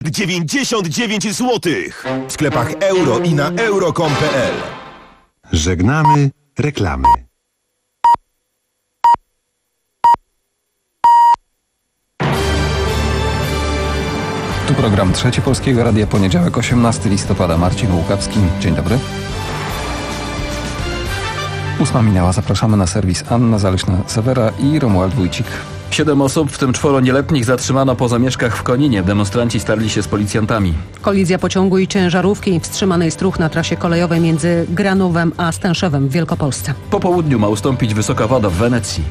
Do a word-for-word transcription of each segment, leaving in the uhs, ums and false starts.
dziewięćdziesiąt dziewięć złotych. W sklepach euro i na euro kropka com kropka pe el. Żegnamy reklamy. Tu program Trzeci Polskiego Radia, poniedziałek, osiemnastego listopada. Marcin Łukawski. Dzień dobry. Ósma minęła. Zapraszamy na serwis Anna Zaleśna-Sewera i Romuald Wójcik. Siedem osób, w tym czworo nieletnich, zatrzymano po zamieszkach w Koninie. Demonstranci starli się z policjantami. Kolizja pociągu i ciężarówki. Wstrzymany jest ruch na trasie kolejowej między Granowem a Stęszewem w Wielkopolsce. Po południu ma ustąpić wysoka woda w Wenecji.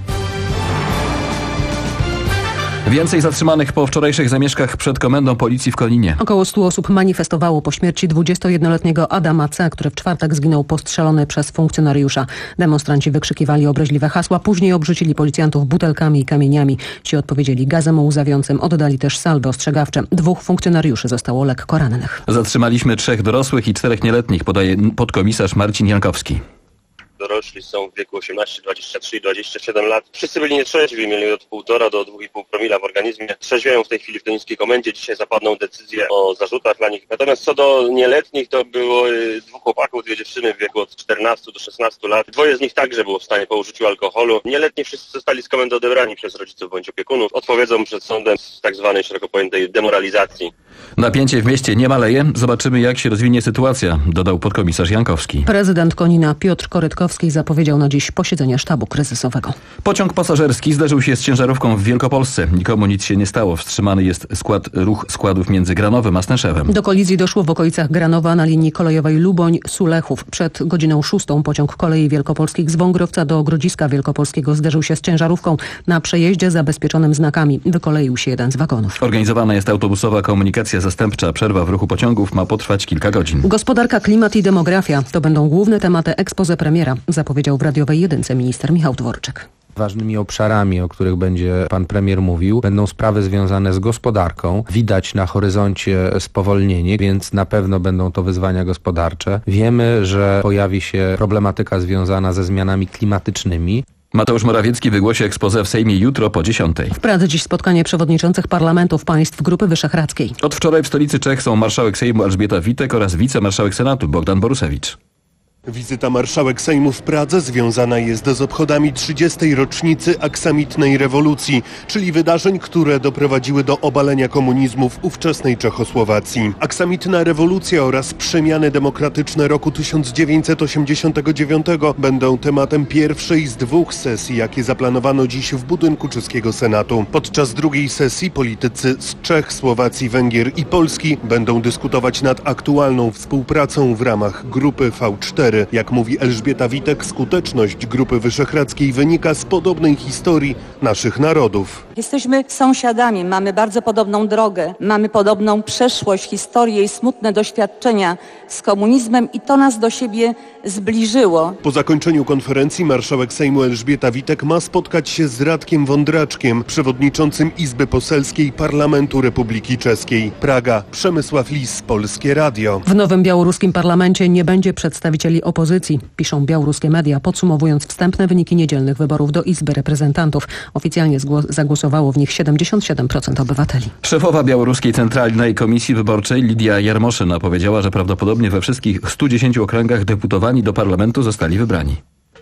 Więcej zatrzymanych po wczorajszych zamieszkach przed komendą policji w Koninie. Około stu osób manifestowało po śmierci dwudziestojednoletniego Adama C., który w czwartek zginął postrzelony przez funkcjonariusza. Demonstranci wykrzykiwali obraźliwe hasła, później obrzucili policjantów butelkami i kamieniami. Ci odpowiedzieli gazem łzawiącym, oddali też salwy ostrzegawcze. Dwóch funkcjonariuszy zostało lekko rannych. Zatrzymaliśmy trzech dorosłych i czterech nieletnich, podaje podkomisarz Marcin Jankowski. Dorośli są w wieku osiemnaście, dwadzieścia trzy i dwadzieścia siedem lat. Wszyscy byli nietrzeźwi, mieli od półtora do dwóch i pół promila w organizmie. Trzeźwieją w tej chwili w Konińskiej Komendzie. Dzisiaj zapadną decyzje o zarzutach dla nich. Natomiast co do nieletnich, to było dwóch chłopaków, dwie dziewczyny w wieku od czternastu do szesnastu lat. Dwoje z nich także było w stanie po użyciu alkoholu. Nieletni wszyscy zostali z komendy odebrani przez rodziców bądź opiekunów. Odpowiedzą przed sądem z tak zwanej szeroko pojętej demoralizacji. Napięcie w mieście nie maleje. Zobaczymy, jak się rozwinie sytuacja, dodał podkomisarz Jankowski. Prezydent Konina Piotr Korytkowski zapowiedział na dziś posiedzenie sztabu kryzysowego. Pociąg pasażerski zderzył się z ciężarówką w Wielkopolsce. Nikomu nic się nie stało. Wstrzymany jest skład, ruch składów między Granowem a Stęszewem. Do kolizji doszło w okolicach Granowa na linii kolejowej Luboń-Sulechów. Przed godziną szóstą pociąg kolei wielkopolskich z Wągrowca do Grodziska Wielkopolskiego zderzył się z ciężarówką na przejeździe zabezpieczonym znakami. Wykoleił się jeden z wagonów. Organizowana jest autobusowa komunikacja zastępcza. Przerwa w ruchu pociągów ma potrwać kilka godzin. Gospodarka, klimat i demografia to będą główne tematy exposé premiera, zapowiedział w radiowej jedynce minister Michał Dworczyk. Ważnymi obszarami, o których będzie pan premier mówił, będą sprawy związane z gospodarką. Widać na horyzoncie spowolnienie, więc na pewno będą to wyzwania gospodarcze. Wiemy, że pojawi się problematyka związana ze zmianami klimatycznymi. Mateusz Morawiecki wygłosi exposé w Sejmie jutro po dziesiątej. W Pradze dziś spotkanie przewodniczących parlamentów państw Grupy Wyszehradzkiej. Od wczoraj w stolicy Czech są marszałek Sejmu Elżbieta Witek oraz wicemarszałek Senatu Bogdan Borusewicz. Wizyta marszałek Sejmu w Pradze związana jest z obchodami trzydziestej rocznicy aksamitnej rewolucji, czyli wydarzeń, które doprowadziły do obalenia komunizmu w ówczesnej Czechosłowacji. Aksamitna rewolucja oraz przemiany demokratyczne roku tysiąc dziewięćset osiemdziesiątego dziewiątego będą tematem pierwszej z dwóch sesji, jakie zaplanowano dziś w budynku czeskiego Senatu. Podczas drugiej sesji politycy z Czech, Słowacji, Węgier i Polski będą dyskutować nad aktualną współpracą w ramach Grupy V cztery. Jak mówi Elżbieta Witek, skuteczność Grupy Wyszehradzkiej wynika z podobnej historii naszych narodów. Jesteśmy sąsiadami, mamy bardzo podobną drogę, mamy podobną przeszłość, historię i smutne doświadczenia z komunizmem i to nas do siebie zbliżyło. Po zakończeniu konferencji marszałek Sejmu Elżbieta Witek ma spotkać się z Radkiem Wądraczkiem, przewodniczącym Izby Poselskiej Parlamentu Republiki Czeskiej. Praga, Przemysław Lis, Polskie Radio. W nowym białoruskim parlamencie nie będzie przedstawicieli opozycji, piszą białoruskie media, podsumowując wstępne wyniki niedzielnych wyborów do Izby Reprezentantów. Oficjalnie zagłosowało w nich siedemdziesiąt siedem procent obywateli. Szefowa Białoruskiej Centralnej Komisji Wyborczej Lidia Jarmoszyna powiedziała, że prawdopodobnie we wszystkich stu dziesięciu okręgach deputowani do parlamentu zostali wybrani.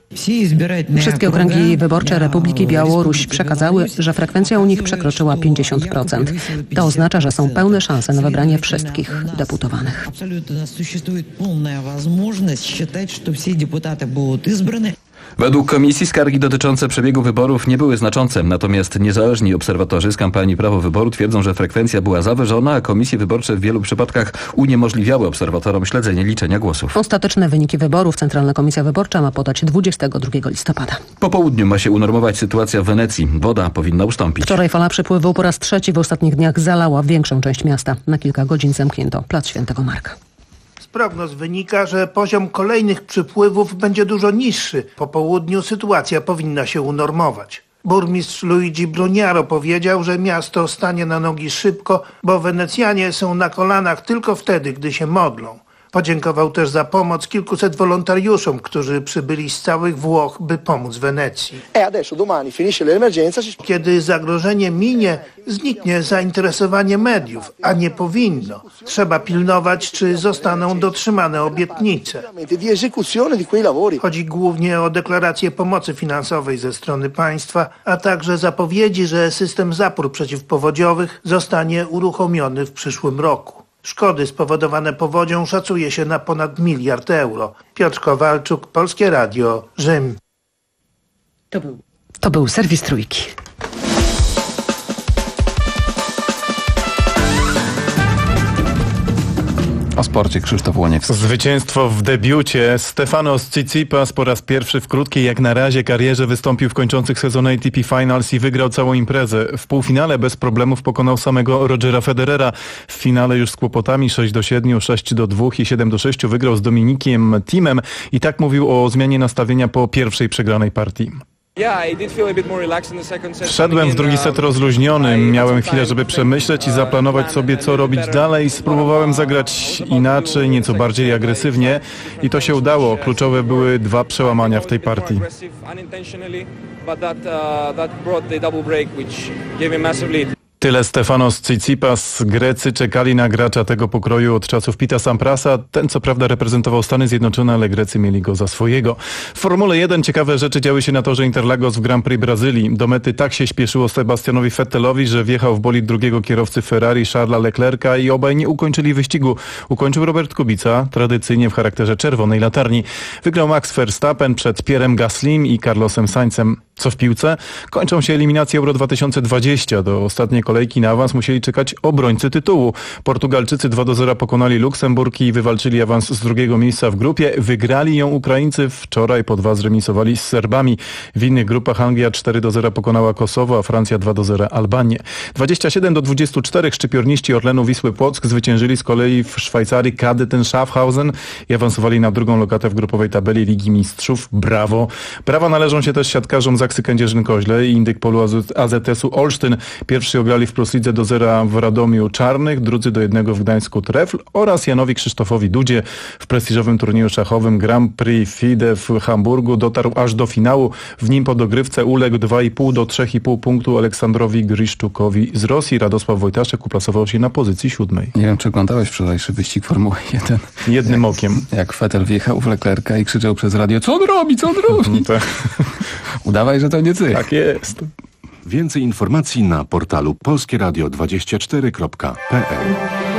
Wszystkie okręgi wyborcze Republiki Białoruś przekazały, że frekwencja u nich przekroczyła pięćdziesiąt procent. To oznacza, że są pełne szanse na wybranie wszystkich deputowanych. Według komisji skargi dotyczące przebiegu wyborów nie były znaczące, natomiast niezależni obserwatorzy z kampanii Prawo Wyboru twierdzą, że frekwencja była zawyżona, a komisje wyborcze w wielu przypadkach uniemożliwiały obserwatorom śledzenie liczenia głosów. Ostateczne wyniki wyborów Centralna Komisja Wyborcza ma podać dwudziestego drugiego listopada. Po południu ma się unormować sytuacja w Wenecji. Woda powinna ustąpić. Wczoraj fala przypływu po raz trzeci w ostatnich dniach zalała większą część miasta. Na kilka godzin zamknięto plac Świętego Marka. Z prognoz wynika, że poziom kolejnych przypływów będzie dużo niższy. Po południu sytuacja powinna się unormować. Burmistrz Luigi Bruniaro powiedział, że miasto stanie na nogi szybko, bo Wenecjanie są na kolanach tylko wtedy, gdy się modlą. Podziękował też za pomoc kilkuset wolontariuszom, którzy przybyli z całych Włoch, by pomóc Wenecji. Kiedy zagrożenie minie, zniknie zainteresowanie mediów, a nie powinno. Trzeba pilnować, czy zostaną dotrzymane obietnice. Chodzi głównie o deklaracje pomocy finansowej ze strony państwa, a także zapowiedzi, że system zapór przeciwpowodziowych zostanie uruchomiony w przyszłym roku. Szkody spowodowane powodzią szacuje się na ponad miliard euro. Piotr Kowalczuk, Polskie Radio, Rzym. To był, to był serwis Trójki. O sporcie Krzysztof Łoniewski. Zwycięstwo w debiucie. Stefanos Tsitsipas po raz pierwszy w krótkiej jak na razie karierze wystąpił w kończących sezon A T P Finals i wygrał całą imprezę. W półfinale bez problemów pokonał samego Rogera Federera. W finale już z kłopotami sześć do siedmiu, sześć do dwóch i siedem do sześciu wygrał z Dominikiem Thiem i tak mówił o zmianie nastawienia po pierwszej przegranej partii. Wszedłem w drugi set rozluźniony, miałem chwilę, żeby przemyśleć i zaplanować sobie, co robić dalej. Spróbowałem zagrać inaczej, nieco bardziej agresywnie i to się udało. Kluczowe były dwa przełamania w tej partii. Tyle Stefanos Tsitsipas. Grecy czekali na gracza tego pokroju od czasów Pita Samprasa. Ten co prawda reprezentował Stany Zjednoczone, ale Grecy mieli go za swojego. W Formule jeden ciekawe rzeczy działy się na torze Interlagos w Grand Prix Brazylii. Do mety tak się śpieszyło Sebastianowi Vettelowi, że wjechał w bolid drugiego kierowcy Ferrari Charlesa Leclerca i obaj nie ukończyli wyścigu. Ukończył Robert Kubica, tradycyjnie w charakterze czerwonej latarni. Wygrał Max Verstappen przed Pierrem Gaslym i Carlosem Sainzem. Co w piłce? Kończą się eliminacje Euro dwa tysiące dwadzieścia. Do ostatniej kolejki na awans musieli czekać obrońcy tytułu. Portugalczycy dwa do zera pokonali Luksemburg i wywalczyli awans z drugiego miejsca w grupie. Wygrali ją Ukraińcy, wczoraj po dwa zremisowali z Serbami. W innych grupach Anglia cztery do zera pokonała Kosowo, a Francja dwa do zera Albanię. dwadzieścia siedem do dwudziestu czterech szczypiorniści Orlenu Wisły Płock zwyciężyli z kolei w Szwajcarii Kadetten Schaffhausen i awansowali na drugą lokatę w grupowej tabeli Ligi Mistrzów. Brawo! Brawa należą się też siatkarzom Zaksy Kędzierzyn-Koźle i Indyk Polu A Z S-u Olsztyn. Pierwszy ograli w Plus Lidze do zera w Radomiu Czarnych, drudzy do jednego w Gdańsku Trefl oraz Janowi Krzysztofowi Dudzie w prestiżowym turnieju szachowym Grand Prix F I D E w Hamburgu. Dotarł aż do finału. W nim po dogrywce uległ dwa i pół do trzech i pół punktu Aleksandrowi Griszczukowi z Rosji. Radosław Wojtaszek uplasował się na pozycji siódmej. Nie wiem, czy oglądałeś wczorajszy wyścig Formuły jeden. Jednym jak, okiem. Jak Vettel wjechał w Leclerca i krzyczał przez radio: co on robi, co on robi? Tak. Udawaj, że to nie ty. Tak jest. Więcej informacji na portalu polskie radio dwadzieścia cztery kropka p l.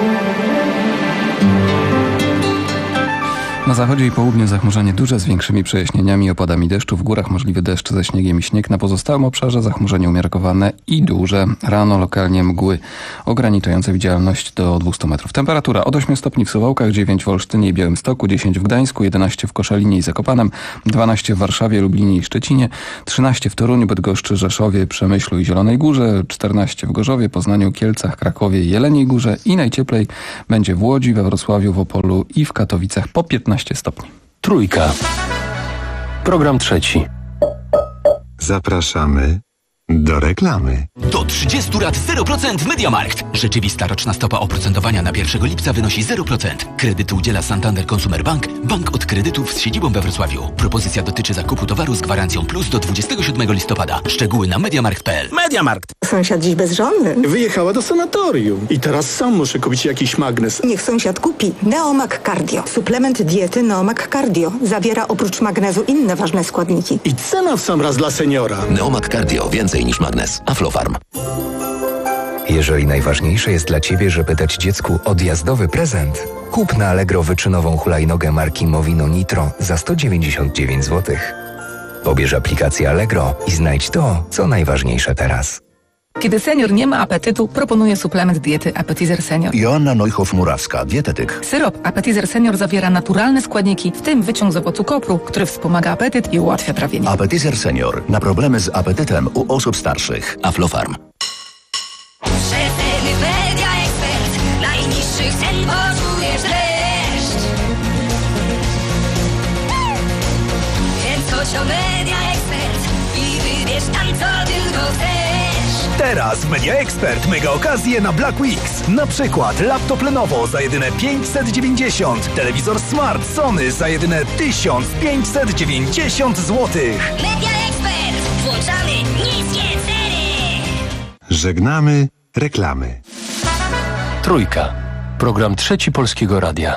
Na zachodzie i południu zachmurzenie duże z większymi przejaśnieniami i opadami deszczu. W górach możliwy deszcz ze śniegiem i śnieg. Na pozostałym obszarze zachmurzenie umiarkowane i duże. Rano lokalnie mgły ograniczające widzialność do dwustu metrów. Temperatura od ośmiu stopni w Suwałkach, dziewięć w Olsztynie i Białymstoku, dziesięć w Gdańsku, jedenaście w Koszalinie i Zakopanem, dwanaście w Warszawie, Lublinie i Szczecinie, trzynaście w Toruniu, Bydgoszczy, Rzeszowie, Przemyślu i Zielonej Górze, czternaście w Gorzowie, Poznaniu, Kielcach, Krakowie i Jeleniej Górze i najcieplej będzie w Łodzi, we Wrocławiu, w Opolu i w Katowicach po piętnaście stopni. Trójka. Program trzeci. Zapraszamy do reklamy. Do trzydziestu lat zero procent MediaMarkt. Rzeczywista roczna stopa oprocentowania na pierwszego lipca wynosi zero procent. Kredytu udziela Santander Consumer Bank, bank od kredytów z siedzibą we Wrocławiu. Propozycja dotyczy zakupu towaru z gwarancją plus do dwudziestego siódmego listopada. Szczegóły na mediamarkt kropka p l. MediaMarkt. Sąsiad dziś bezżonny. Wyjechała do sanatorium. I teraz sam muszę kupić jakiś magnes. Niech sąsiad kupi Neomag Cardio. Suplement diety Neomag Cardio. Zawiera oprócz magnezu inne ważne składniki. I cena w sam raz dla seniora. Neomag Cardio. Więcej niż magnes. Aflofarm. Jeżeli najważniejsze jest dla Ciebie, żeby dać dziecku odjazdowy prezent, kup na Allegro wyczynową hulajnogę marki Movino Nitro za sto dziewięćdziesiąt dziewięć złotych. Pobierz aplikację Allegro i znajdź to, co najważniejsze teraz. Kiedy senior nie ma apetytu, proponuję suplement diety Appetizer Senior. Joanna Neuchow-Murawska, dietetyk. Syrop Appetizer Senior zawiera naturalne składniki, w tym wyciąg z owocu kopru, który wspomaga apetyt i ułatwia trawienie. Appetizer Senior. Na problemy z apetytem u osób starszych. Aflofarm. Rzetelny Media Expert. Najniższych cen poczujesz dreszcz. Kręć coś o Media Expert i wybierz tam, co tylko chcesz. Teraz Teraz w Media Expert mega okazje na Black Weeks. Na przykład laptop Lenovo za jedyne pięćset dziewięćdziesiąt, telewizor Smart Sony za jedyne tysiąc pięćset dziewięćdziesiąt złotych. Media Expert. Włączamy niskie ceny. Żegnamy reklamy. Trójka. Program Trzeci Polskiego Radia.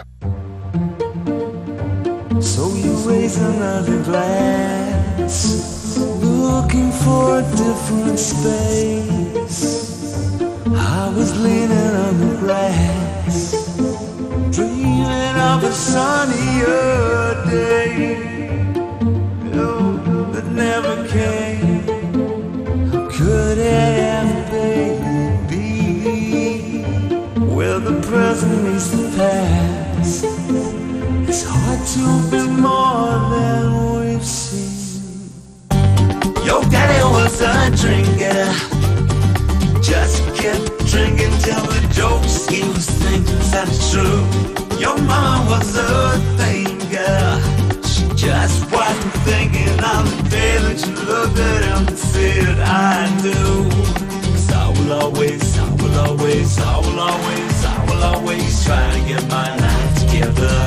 So you raise another glass, looking for a different space. I was leaning on the grass, dreaming of a sunnier day, oh, that never came. How could it ever be? Where the present meets the past. It's hard to be more than we've seen. Your daddy was a drinker, just kept drinking till the jokes he was thinking that's true. Your mama was a thinker, she just wasn't thinking on the day that you looked at him and said I do. 'Cause I will always, I will always, I will always, I will always try to get my life together.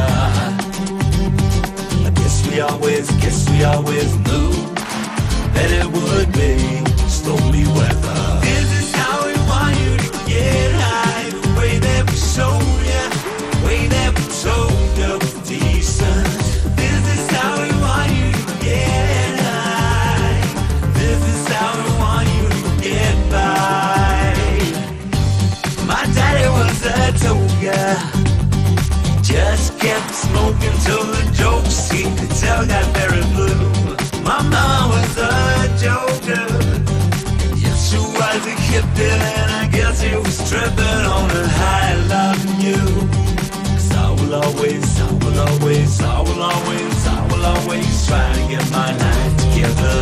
I guess we always, guess we always knew that it would be stormy weather. This is how we want you to get high, the way that we show you, the way that we told you was decent. This is how we want you to get high. This is how we want you to get by. My daddy was a toga, just kept smoking till the jokes he could tell got very blue. My mama was a joker, yes she was a hippie, and I guess he was tripping on a high loving you. 'Cause I will always, I will always, I will always, I will always try to get my life together.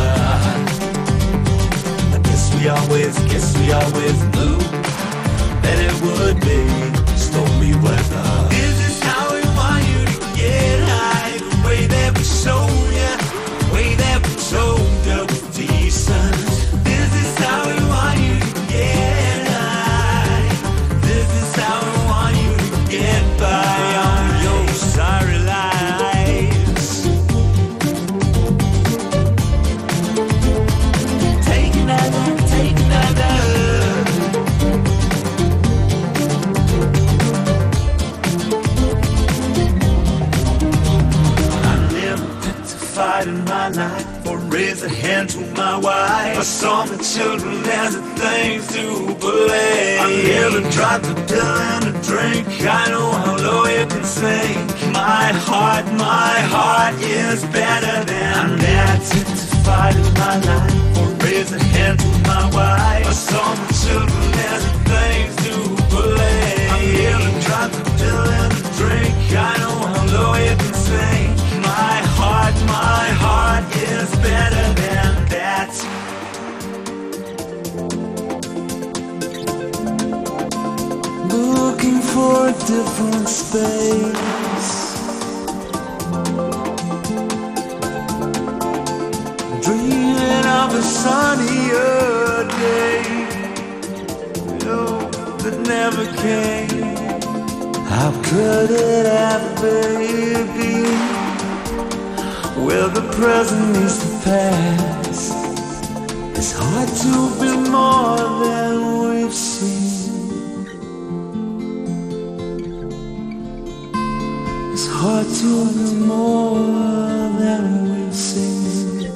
I guess we always, guess we always knew that it would be stormy weather. This is how we want you to get high, the way that we show you, the way that we told you was decent. This is how we want you to get high. This is how we want you to get by on your sorry lives. Take another, take another. In my life, or raise a hand to my wife. I saw the children as the things to believe. I never tried to pill and a drink. I know how low you can sink. My heart, my heart is better than that. To fight in my life, or raise a hand to my wife. I saw the children as the things to believe. I never tried to pill and a drink. I know how low you can sink. My heart, my heart is better than that. Looking for a different space, dreaming of a sunnier day, oh, that never came. How could it ever be? Where the present meets the past. It's hard to be more than we've seen. It's hard to be more than we've seen.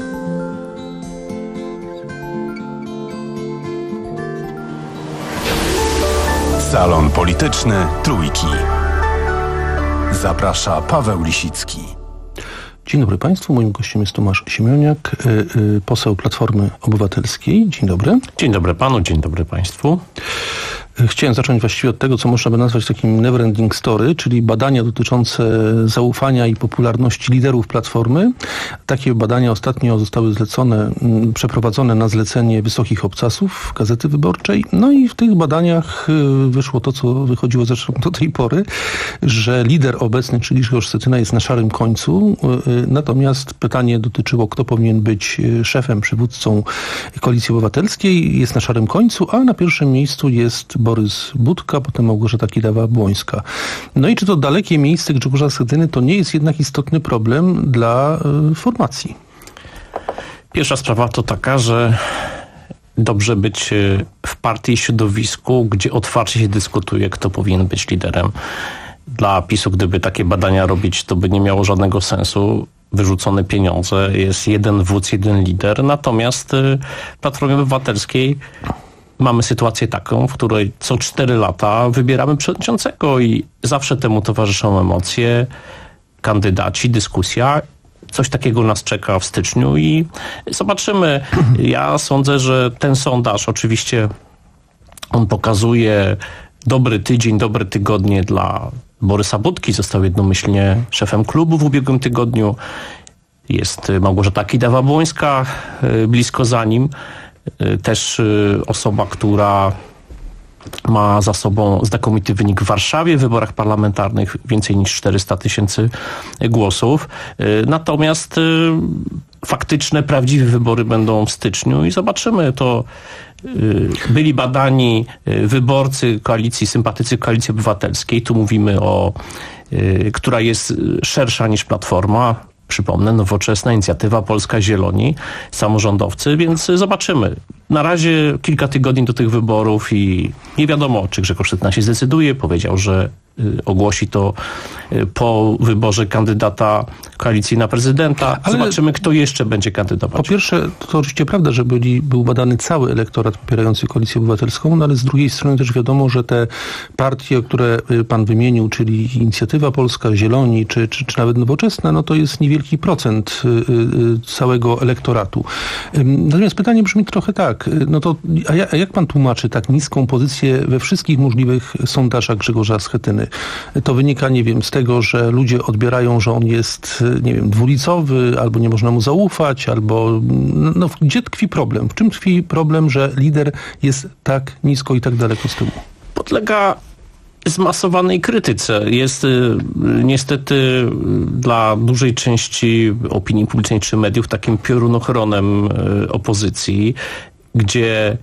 Salon Polityczny Trójki. Zaprasza Paweł Lisicki. Dzień dobry Państwu. Moim gościem jest Tomasz Siemioniak, poseł Platformy Obywatelskiej. Dzień dobry. Dzień dobry Panu, dzień dobry Państwu. Chciałem zacząć właściwie od tego, co można by nazwać takim never-ending story, czyli badania dotyczące zaufania i popularności liderów Platformy. Takie badania ostatnio zostały zlecone, przeprowadzone na zlecenie Wysokich Obcasów, Gazety Wyborczej. No i w tych badaniach wyszło to, co wychodziło zresztą do tej pory, że lider obecny, czyli Grzegorz Schetyna, jest na szarym końcu. Natomiast pytanie dotyczyło, kto powinien być szefem, przywódcą Koalicji Obywatelskiej. Jest na szarym końcu, a na pierwszym miejscu jest Borys Budka, potem Małgorzata Kidawa-Błońska. No i czy to dalekie miejsce Grzegorza Schetyny to nie jest jednak istotny problem dla y, formacji? Pierwsza sprawa to taka, że dobrze być w partii i środowisku, gdzie otwarcie się dyskutuje, kto powinien być liderem. Dla PiSu, gdyby takie badania robić, to by nie miało żadnego sensu. Wyrzucone pieniądze, jest jeden wódz, jeden lider. Natomiast w Platformie Obywatelskiej mamy sytuację taką, w której co cztery lata wybieramy przewodniczącego i zawsze temu towarzyszą emocje, kandydaci, dyskusja. Coś takiego nas czeka w styczniu i zobaczymy. Ja sądzę, że ten sondaż oczywiście on pokazuje dobry tydzień, dobre tygodnie dla Borysa Budki. Został jednomyślnie szefem klubu w ubiegłym tygodniu. Jest Małgorzata Kidawa-Błońska blisko za nim. Też osoba, która ma za sobą znakomity wynik w Warszawie w wyborach parlamentarnych, więcej niż czterysta tysięcy głosów. Natomiast faktyczne, prawdziwe wybory będą w styczniu i zobaczymy to. Byli badani wyborcy koalicji, sympatycy Koalicji Obywatelskiej. Tu mówimy o, która jest szersza niż Platforma. Przypomnę, Nowoczesna, Inicjatywa Polska, Zieloni, samorządowcy, więc zobaczymy. Na razie kilka tygodni do tych wyborów i nie wiadomo, czy Grzegorz Schetyna się zdecyduje. Powiedział, że ogłosi to po wyborze kandydata koalicji na prezydenta. Ale zobaczymy, kto jeszcze będzie kandydować. Po pierwsze, to oczywiście prawda, że byli, był badany cały elektorat popierający Koalicję Obywatelską, no ale z drugiej strony też wiadomo, że te partie, które pan wymienił, czyli Inicjatywa Polska, Zieloni, czy, czy, czy nawet Nowoczesna, no to jest niewielki procent całego elektoratu. Natomiast pytanie brzmi trochę tak, no to a jak pan tłumaczy tak niską pozycję we wszystkich możliwych sondażach Grzegorza Schetyny? To wynika, nie wiem, z tego, że ludzie odbierają, że on jest, nie wiem, dwulicowy, albo nie można mu zaufać, albo no, gdzie tkwi problem? W czym tkwi problem, że lider jest tak nisko i tak daleko z tyłu? Podlega zmasowanej krytyce. Jest y, niestety y, dla dużej części opinii publicznej czy mediów takim piorunochronem y, opozycji, gdzie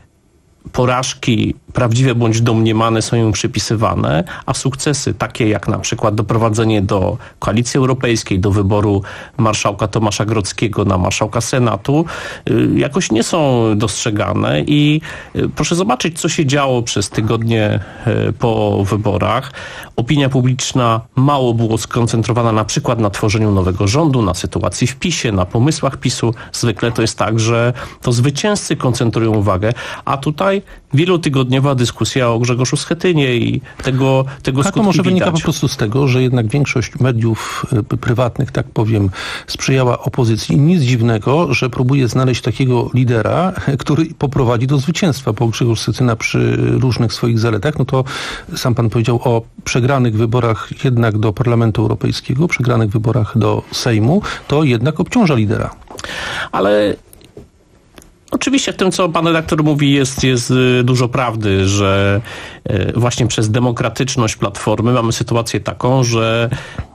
porażki prawdziwe bądź domniemane są im przypisywane, a sukcesy takie jak na przykład doprowadzenie do Koalicji Europejskiej, do wyboru marszałka Tomasza Grodzkiego na marszałka Senatu jakoś nie są dostrzegane i proszę zobaczyć, co się działo przez tygodnie po wyborach. Opinia publiczna mało było skoncentrowana na przykład na tworzeniu nowego rządu, na sytuacji w PiSie, na pomysłach PiSu. Zwykle to jest tak, że to zwycięzcy koncentrują uwagę, a tutaj wielotygodniowa dyskusja o Grzegorzu Schetynie i tego, tego skutki A to może widać. wynika po prostu z tego, że jednak większość mediów prywatnych, tak powiem, sprzyjała opozycji. Nic dziwnego, że próbuje znaleźć takiego lidera, który poprowadzi do zwycięstwa, bo Grzegorz Schetyna przy różnych swoich zaletach, no to sam pan powiedział o przegranych wyborach jednak do Parlamentu Europejskiego, przegranych wyborach do Sejmu, to jednak obciąża lidera. Ale oczywiście w tym, co pan redaktor mówi, jest, jest dużo prawdy, że właśnie przez demokratyczność Platformy mamy sytuację taką, że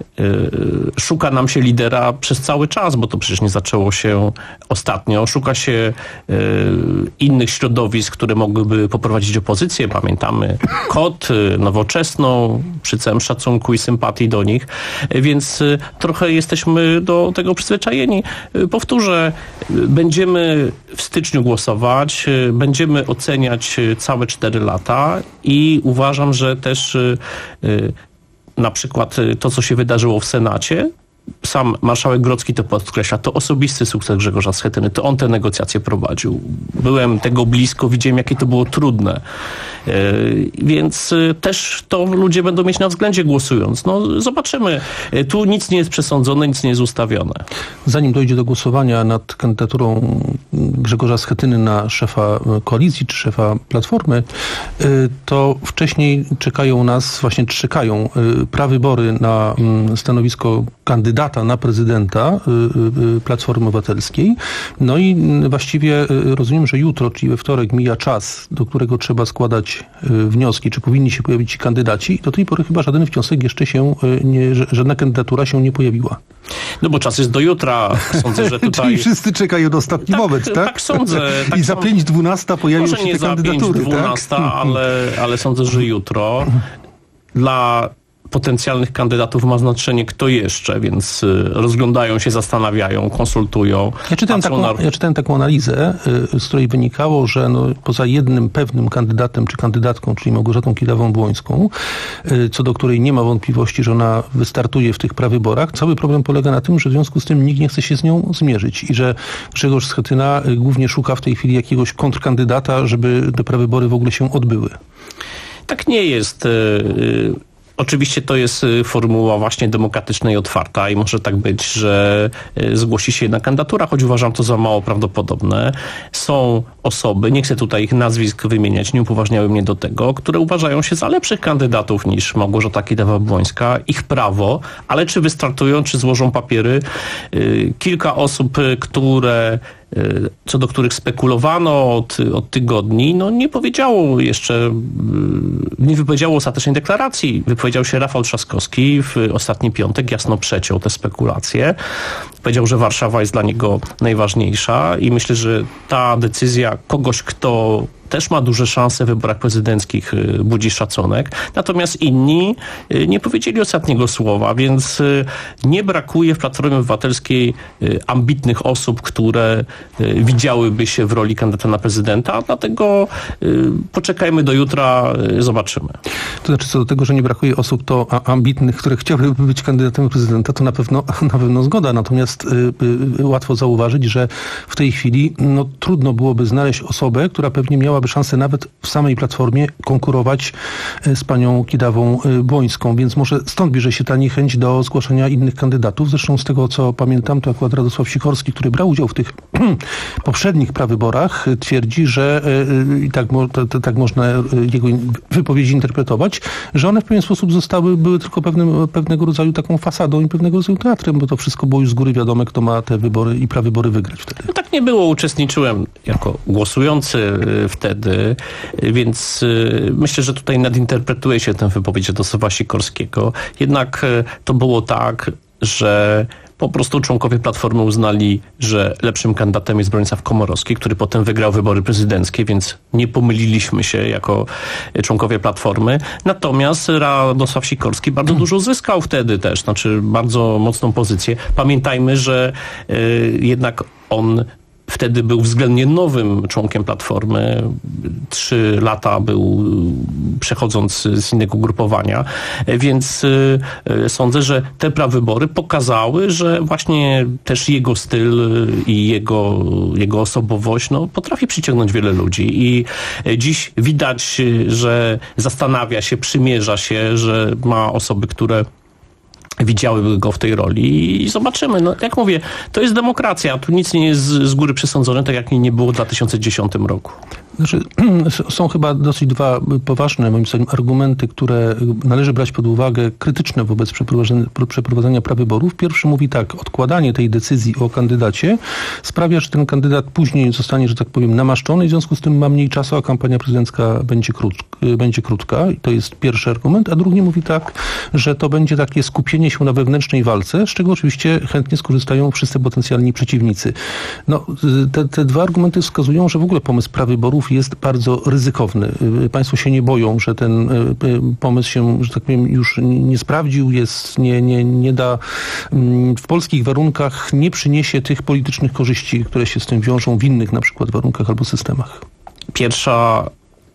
szuka nam się lidera przez cały czas, bo to przecież nie zaczęło się ostatnio. Szuka się innych środowisk, które mogłyby poprowadzić opozycję. Pamiętamy KOT, Nowoczesną, przy całym szacunku i sympatii do nich, więc trochę jesteśmy do tego przyzwyczajeni. Powtórzę, będziemy w styczniu głosować, będziemy oceniać całe cztery lata i uważam, że też na przykład to, co się wydarzyło w Senacie, sam marszałek Grodzki to podkreśla, to osobisty sukces Grzegorza Schetyny, to on te negocjacje prowadził. Byłem tego blisko, widziałem, jakie to było trudne. Yy, więc yy, też to ludzie będą mieć na względzie głosując. No zobaczymy. Yy, tu nic nie jest przesądzone, nic nie jest ustawione. Zanim dojdzie do głosowania nad kandydaturą Grzegorza Schetyny na szefa koalicji czy szefa Platformy, to wcześniej czekają nas, właśnie czekają prawybory na stanowisko kandydata na prezydenta Platformy Obywatelskiej. No i właściwie rozumiem, że jutro, czyli we wtorek, mija czas, do którego trzeba składać wnioski, czy powinni się pojawić ci kandydaci. Do tej pory chyba żaden wniosek jeszcze się, nie, żadna kandydatura się nie pojawiła. No bo czas jest do jutra. Sądzę, że tutaj... Czyli wszyscy czekają do ostatni tak, moment, tak? Tak sądzę. Tak I za pięć dwunasta pojawią się te kandydatury. Może nie za pięć dwunasta, tak? ale, ale sądzę, że jutro. Dla potencjalnych kandydatów ma znaczenie kto jeszcze, więc rozglądają się, zastanawiają, konsultują. Ja czytałem, taką, na... ja czytałem taką analizę, z której wynikało, że no, poza jednym pewnym kandydatem czy kandydatką, czyli Małgorzatą Kidawą-Błońską, co do której nie ma wątpliwości, że ona wystartuje w tych prawyborach, cały problem polega na tym, że w związku z tym nikt nie chce się z nią zmierzyć i że Grzegorz Schetyna głównie szuka w tej chwili jakiegoś kontrkandydata, żeby te prawybory w ogóle się odbyły. Tak nie jest. Oczywiście to jest formuła właśnie demokratyczna i otwarta i może tak być, że zgłosi się jedna kandydatura, choć uważam to za mało prawdopodobne. Są osoby, nie chcę tutaj ich nazwisk wymieniać, nie upoważniały mnie do tego, które uważają się za lepszych kandydatów niż Małgorzata Kidawa-Błońska. Ich prawo, ale czy wystartują, czy złożą papiery? Kilka osób, które co do których spekulowano od, od tygodni, no nie powiedziało jeszcze, nie wypowiedziało ostatecznej deklaracji. Wypowiedział się Rafał Trzaskowski w ostatni piątek, jasno przeciął te spekulacje. Powiedział, że Warszawa jest dla niego najważniejsza i myślę, że ta decyzja kogoś, kto też ma duże szanse w wyborach prezydenckich, budzi szacunek. Natomiast inni nie powiedzieli ostatniego słowa, więc nie brakuje w Platformie Obywatelskiej ambitnych osób, które widziałyby się w roli kandydata na prezydenta, dlatego poczekajmy do jutra, zobaczymy. To znaczy, co do tego, że nie brakuje osób to ambitnych, które chciałyby być kandydatem na prezydenta, to na pewno, na pewno zgoda. Natomiast y, y, łatwo zauważyć, że w tej chwili no, trudno byłoby znaleźć osobę, która pewnie miałaby szansę nawet w samej Platformie konkurować z panią Kidawą-Błońską, więc może stąd bierze się ta niechęć do zgłaszania innych kandydatów. Zresztą z tego, co pamiętam, to akurat Radosław Sikorski, który brał udział w tych poprzednich prawyborach, twierdzi, że i tak, to, tak można jego wypowiedzi interpretować, że one w pewien sposób zostały, były tylko pewnym, pewnego rodzaju taką fasadą i pewnego rodzaju teatrem, bo to wszystko było już z góry wiadome, kto ma te wybory i prawybory wygrać wtedy. No tak nie było. Uczestniczyłem jako głosujący wtedy, więc myślę, że tutaj nadinterpretuje się tę wypowiedź Radosława Sikorskiego. Jednak to było tak, że po prostu członkowie Platformy uznali, że lepszym kandydatem jest Bronisław Komorowski, który potem wygrał wybory prezydenckie, więc nie pomyliliśmy się jako członkowie Platformy. Natomiast Radosław Sikorski bardzo dużo zyskał wtedy też, znaczy bardzo mocną pozycję. Pamiętajmy, że y, jednak on wtedy był względnie nowym członkiem Platformy. Trzy lata był przechodząc z innego ugrupowania, więc y, sądzę, że te prawybory pokazały, że właśnie też jego styl i jego, jego osobowość no, potrafi przyciągnąć wiele ludzi. I dziś widać, że zastanawia się, przymierza się, że ma osoby, które widziałyby go w tej roli i zobaczymy. No, jak mówię, to jest demokracja. Tu nic nie jest z góry przesądzone, tak jak nie było w dwa tysiące dziesiątym roku. Znaczy, są chyba dosyć dwa poważne, moim zdaniem, argumenty, które należy brać pod uwagę, krytyczne wobec przeprowadzenia, przeprowadzenia prawyborów. Pierwszy mówi tak, odkładanie tej decyzji o kandydacie sprawia, że ten kandydat później zostanie, że tak powiem, namaszczony i w związku z tym ma mniej czasu, a kampania prezydencka będzie, krót, będzie krótka. I to jest pierwszy argument. A drugi mówi tak, że to będzie takie skupienie się na wewnętrznej walce, z czego oczywiście chętnie skorzystają wszyscy potencjalni przeciwnicy. No, te, te dwa argumenty wskazują, że w ogóle pomysł prawyborów jest bardzo ryzykowny. Państwo się nie boją, że ten pomysł się, że tak powiem, już nie sprawdził, jest, nie, nie, nie da, w polskich warunkach nie przyniesie tych politycznych korzyści, które się z tym wiążą w innych na przykład warunkach albo systemach. Pierwsza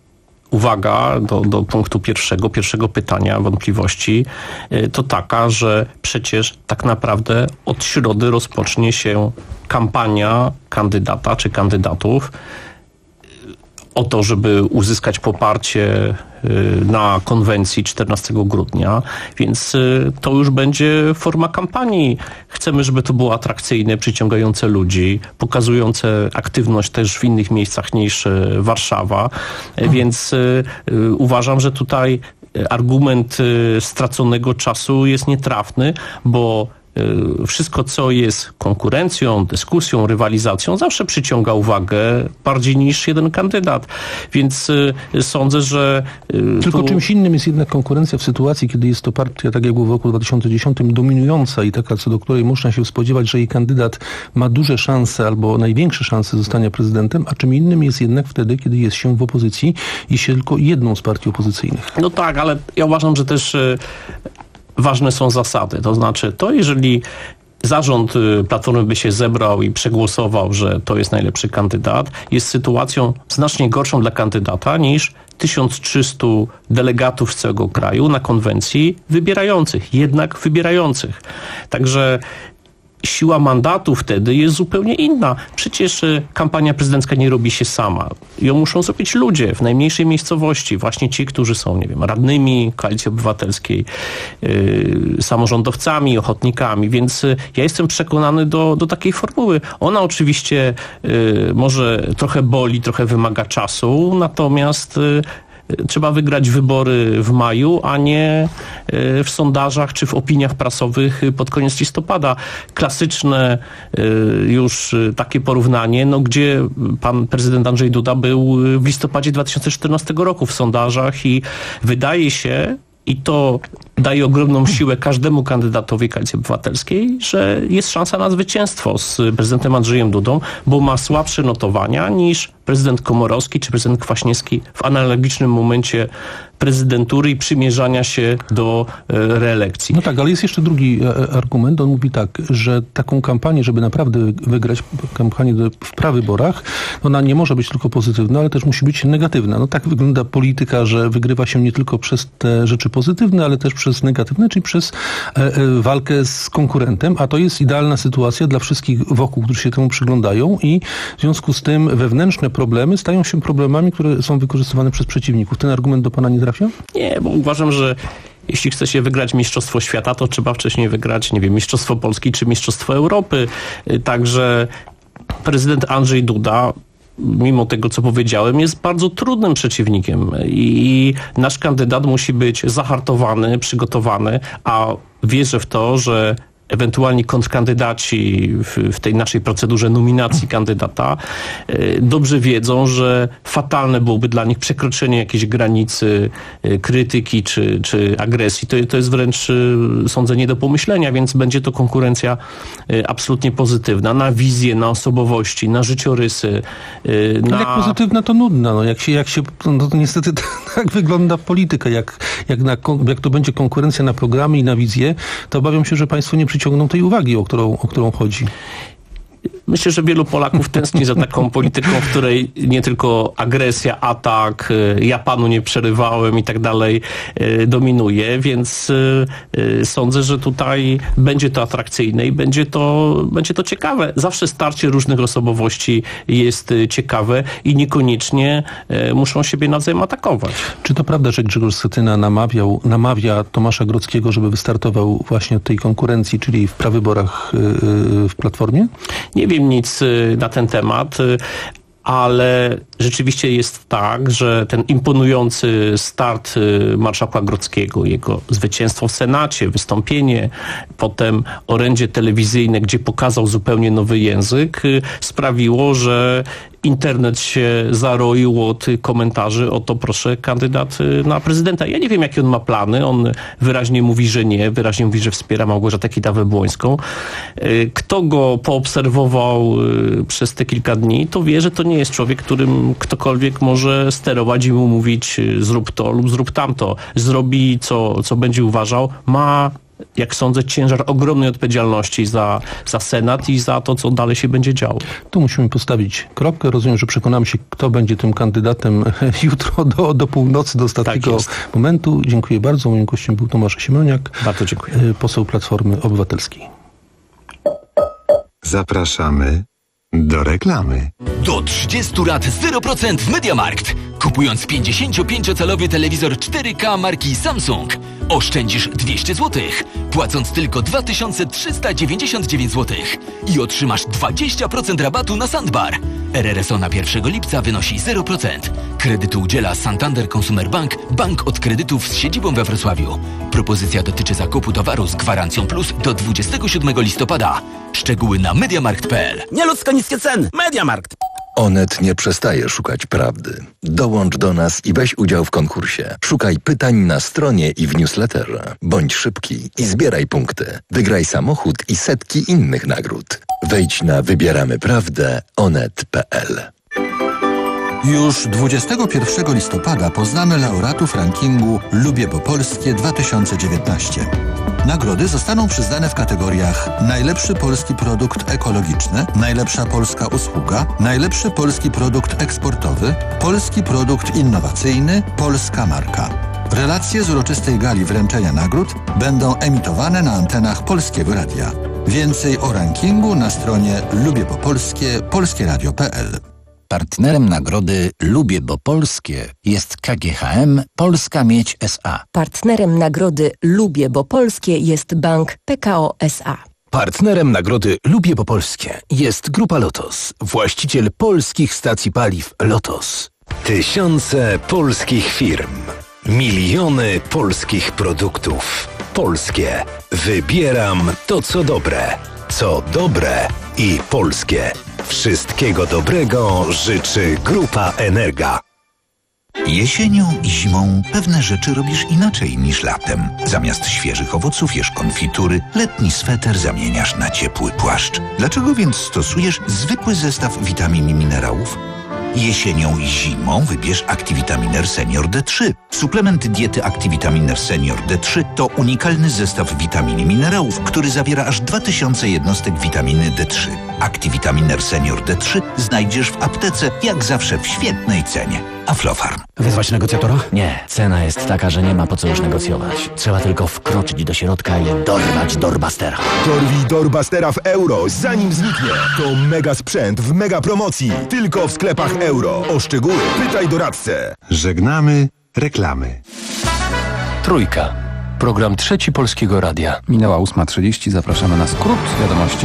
uwaga do, do punktu pierwszego, pierwszego pytania, wątpliwości, to taka, że przecież tak naprawdę od środy rozpocznie się kampania kandydata czy kandydatów o to, żeby uzyskać poparcie na konwencji czternastego grudnia, więc to już będzie forma kampanii. Chcemy, żeby to było atrakcyjne, przyciągające ludzi, pokazujące aktywność też w innych miejscach niż Warszawa, więc uważam, że tutaj argument straconego czasu jest nietrafny, bo wszystko, co jest konkurencją, dyskusją, rywalizacją, zawsze przyciąga uwagę bardziej niż jeden kandydat. Więc y, sądzę, że... Y, Tylko tu... czymś innym jest jednak konkurencja w sytuacji, kiedy jest to partia, tak jak było w roku dwa tysiące dziesiątym, dominująca i taka, co do której można się spodziewać, że jej kandydat ma duże szanse albo największe szanse zostania prezydentem, a czym innym jest jednak wtedy, kiedy jest się w opozycji i się tylko jedną z partii opozycyjnych. No tak, ale ja uważam, że też... Y, ważne są zasady. To znaczy, to jeżeli zarząd Platformy by się zebrał i przegłosował, że to jest najlepszy kandydat, jest sytuacją znacznie gorszą dla kandydata niż tysiąc trzysta delegatów z całego kraju na konwencji wybierających, jednak wybierających. Także siła mandatu wtedy jest zupełnie inna. Przecież kampania prezydencka nie robi się sama. Ją muszą zrobić ludzie w najmniejszej miejscowości. Właśnie ci, którzy są, nie wiem, radnymi Koalicji Obywatelskiej, yy, samorządowcami, ochotnikami. Więc ja jestem przekonany do, do takiej formuły. Ona oczywiście yy, może trochę boli, trochę wymaga czasu, natomiast yy, trzeba wygrać wybory w maju, a nie w sondażach czy w opiniach prasowych pod koniec listopada. Klasyczne już takie porównanie, no gdzie pan prezydent Andrzej Duda był w listopadzie dwa tysiące czternastego roku w sondażach i wydaje się, i to daje ogromną siłę każdemu kandydatowi Koalicji Obywatelskiej, że jest szansa na zwycięstwo z prezydentem Andrzejem Dudą, bo ma słabsze notowania niż prezydent Komorowski czy prezydent Kwaśniewski w analogicznym momencie prezydentury i przymierzania się do e, reelekcji. No tak, ale jest jeszcze drugi e, argument. On mówi tak, że taką kampanię, żeby naprawdę wygrać kampanię do, w prawyborach, ona nie może być tylko pozytywna, ale też musi być negatywna. No tak wygląda polityka, że wygrywa się nie tylko przez te rzeczy pozytywne, ale też przez negatywne, czyli przez e, e, walkę z konkurentem, a to jest idealna sytuacja dla wszystkich wokół, którzy się temu przyglądają i w związku z tym wewnętrzne problemy stają się problemami, które są wykorzystywane przez przeciwników. Ten argument do pana nie trafia? Nie, bo uważam, że jeśli chce się wygrać Mistrzostwo Świata, to trzeba wcześniej wygrać, nie wiem, Mistrzostwo Polski czy Mistrzostwo Europy. Także prezydent Andrzej Duda, mimo tego, co powiedziałem, jest bardzo trudnym przeciwnikiem i nasz kandydat musi być zahartowany, przygotowany, a wierzę w to, że ewentualni kontrkandydaci w, w tej naszej procedurze nominacji kandydata y, dobrze wiedzą, że fatalne byłoby dla nich przekroczenie jakiejś granicy y, krytyki czy, czy agresji. To, to jest wręcz, y, sądzę, nie do pomyślenia, więc będzie to konkurencja y, absolutnie pozytywna na wizję, na osobowości, na życiorysy. Y, na... Jak pozytywna, to nudna. No, jak się, jak się, no to niestety tak wygląda polityka. Jak, jak, na, jak to będzie konkurencja na programy i na wizję, to obawiam się, że państwo nie przyciągną tej uwagi, o którą, o którą chodzi. Myślę, że wielu Polaków tęskni za taką polityką, w której nie tylko agresja, atak, ja panu nie przerywałem i tak dalej dominuje, więc sądzę, że tutaj będzie to atrakcyjne i będzie to, będzie to ciekawe. Zawsze starcie różnych osobowości jest ciekawe i niekoniecznie muszą siebie nawzajem atakować. Czy to prawda, że Grzegorz Schetyna namawiał, namawia Tomasza Grodzkiego, żeby wystartował właśnie od tej konkurencji, czyli w prawyborach w Platformie? Nie wiem nic na ten temat, ale rzeczywiście jest tak, że ten imponujący start marszałka Grodzkiego, jego zwycięstwo w Senacie, wystąpienie, potem orędzie telewizyjne, gdzie pokazał zupełnie nowy język, sprawiło, że internet się zaroił od komentarzy, oto proszę kandydat na prezydenta. Ja nie wiem, jakie on ma plany. On wyraźnie mówi, że nie. Wyraźnie mówi, że wspiera Małgorzatę Kidawę-Błońską. Kto go poobserwował przez te kilka dni, to wie, że to nie jest człowiek, którym ktokolwiek może sterować i mu mówić zrób to lub zrób tamto. Zrobi, co, co będzie uważał. Ma, jak sądzę, ciężar ogromnej odpowiedzialności za, za Senat i za to, co dalej się będzie działo. Tu musimy postawić kropkę. Rozumiem, że przekonamy się, kto będzie tym kandydatem jutro do, do północy, do ostatniego tak momentu. Dziękuję bardzo. Moim gościem był Tomasz Siemoniak. Bardzo dziękuję. Poseł Platformy Obywatelskiej. Zapraszamy do reklamy. Do trzydziestu lat zero procent w MediaMarkt. Kupując pięćdziesięciopięciocalowy telewizor cztery K marki Samsung oszczędzisz dwieście złotych, płacąc tylko dwa tysiące trzysta dziewięćdziesiąt dziewięć złotych i otrzymasz dwadzieścia procent rabatu na Sandbar. R R S O na pierwszego lipca wynosi zero procent. Kredytu udziela Santander Consumer Bank, bank od kredytów z siedzibą we Wrocławiu. Propozycja dotyczy zakupu towaru z gwarancją plus do dwudziestego siódmego listopada. Szczegóły na mediamarkt kropka p l. Nieludzko niskie ceny. MediaMarkt. Onet nie przestaje szukać prawdy. Dołącz do nas i weź udział w konkursie. Szukaj pytań na stronie i w newsletterze. Bądź szybki i zbieraj punkty. Wygraj samochód i setki innych nagród. Wejdź na wybieramy prawdę onet kropka p l. Już dwudziestego pierwszego listopada poznamy laureatów rankingu Lubię Bo Polskie dwa tysiące dziewiętnaście. Nagrody zostaną przyznane w kategoriach najlepszy polski produkt ekologiczny, najlepsza polska usługa, najlepszy polski produkt eksportowy, polski produkt innowacyjny, polska marka. Relacje z uroczystej gali wręczenia nagród będą emitowane na antenach Polskiego Radia. Więcej o rankingu na stronie lubię bo polskie polskie radio kropka p l. Partnerem nagrody Lubię Bo Polskie jest K G H M Polska Miedź S A. Partnerem nagrody Lubię Bo Polskie jest Bank P K O S A. Partnerem nagrody Lubię Bo Polskie jest Grupa Lotos, właściciel polskich stacji paliw Lotos. Tysiące polskich firm, miliony polskich produktów. Polskie. Wybieram to, co dobre. Co dobre i polskie. Wszystkiego dobrego życzy Grupa Energa. Jesienią i zimą pewne rzeczy robisz inaczej niż latem. Zamiast świeżych owoców jesz konfitury, letni sweter zamieniasz na ciepły płaszcz. Dlaczego więc stosujesz zwykły zestaw witamin i minerałów? Jesienią i zimą wybierz Activitaminer Senior D trzy. Suplement diety Activitaminer Senior D trzy to unikalny zestaw witamin i minerałów, który zawiera aż dwa tysiące jednostek witaminy D trzy. Activitaminer Senior D trzy znajdziesz w aptece, jak zawsze w świetnej cenie. Aflofarm. Wezwać negocjatora? Nie. Cena jest taka, że nie ma po co już negocjować. Trzeba tylko wkroczyć do środka i dorwać Doorbustera. Dorwij Doorbustera w euro, zanim zniknie. To mega sprzęt w mega promocji. Tylko w sklepach euro. O szczegóły pytaj doradcę. Żegnamy reklamy. Trójka. Program Trzeci Polskiego Radia. Minęła ósma trzydzieści. Zapraszamy na skrót wiadomości.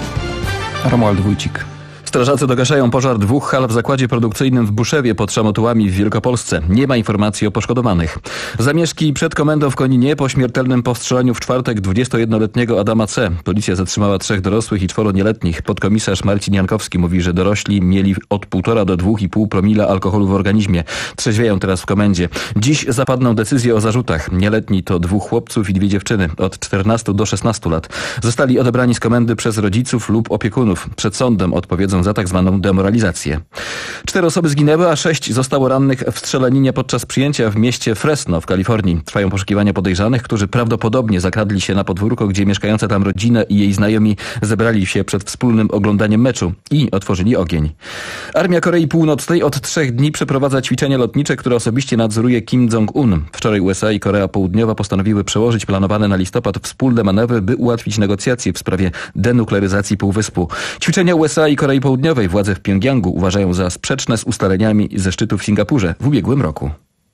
Romuald Wójcik. Strażacy dogaszają pożar dwóch hal w zakładzie produkcyjnym w Buszewie pod Szamotułami w Wielkopolsce. Nie ma informacji o poszkodowanych. Zamieszki przed komendą w Koninie po śmiertelnym postrzeleniu w czwartek dwudziestojednoletniego Adama C. Policja zatrzymała trzech dorosłych i czworo nieletnich. Podkomisarz Marcin Jankowski mówi, że dorośli mieli od półtora do dwóch i pół promila alkoholu w organizmie. Trzeźwieją teraz w komendzie. Dziś zapadną decyzje o zarzutach. Nieletni to dwóch chłopców i dwie dziewczyny od czternastu do szesnastu lat. Zostali odebrani z komendy przez rodziców lub opiekunów. Przed sądem odpowiedzą za tak zwaną demoralizację. Cztery osoby zginęły, a sześć zostało rannych w strzelaninie podczas przyjęcia w mieście Fresno w Kalifornii. Trwają poszukiwania podejrzanych, którzy prawdopodobnie zakradli się na podwórko, gdzie mieszkająca tam rodzina i jej znajomi zebrali się przed wspólnym oglądaniem meczu i otworzyli ogień. Armia Korei Północnej od trzech dni przeprowadza ćwiczenia lotnicze, które osobiście nadzoruje Kim Jong-un. Wczoraj U S A i Korea Południowa postanowiły przełożyć planowane na listopad wspólne manewry, by ułatwić negocjacje w sprawie denuklearyzacji Półwyspu. Ćwiczenia U S A i Korei Południowej władze w Pjongjangu uważają za sprzeczne z ustaleniami ze szczytu w Singapurze w ubiegłym roku.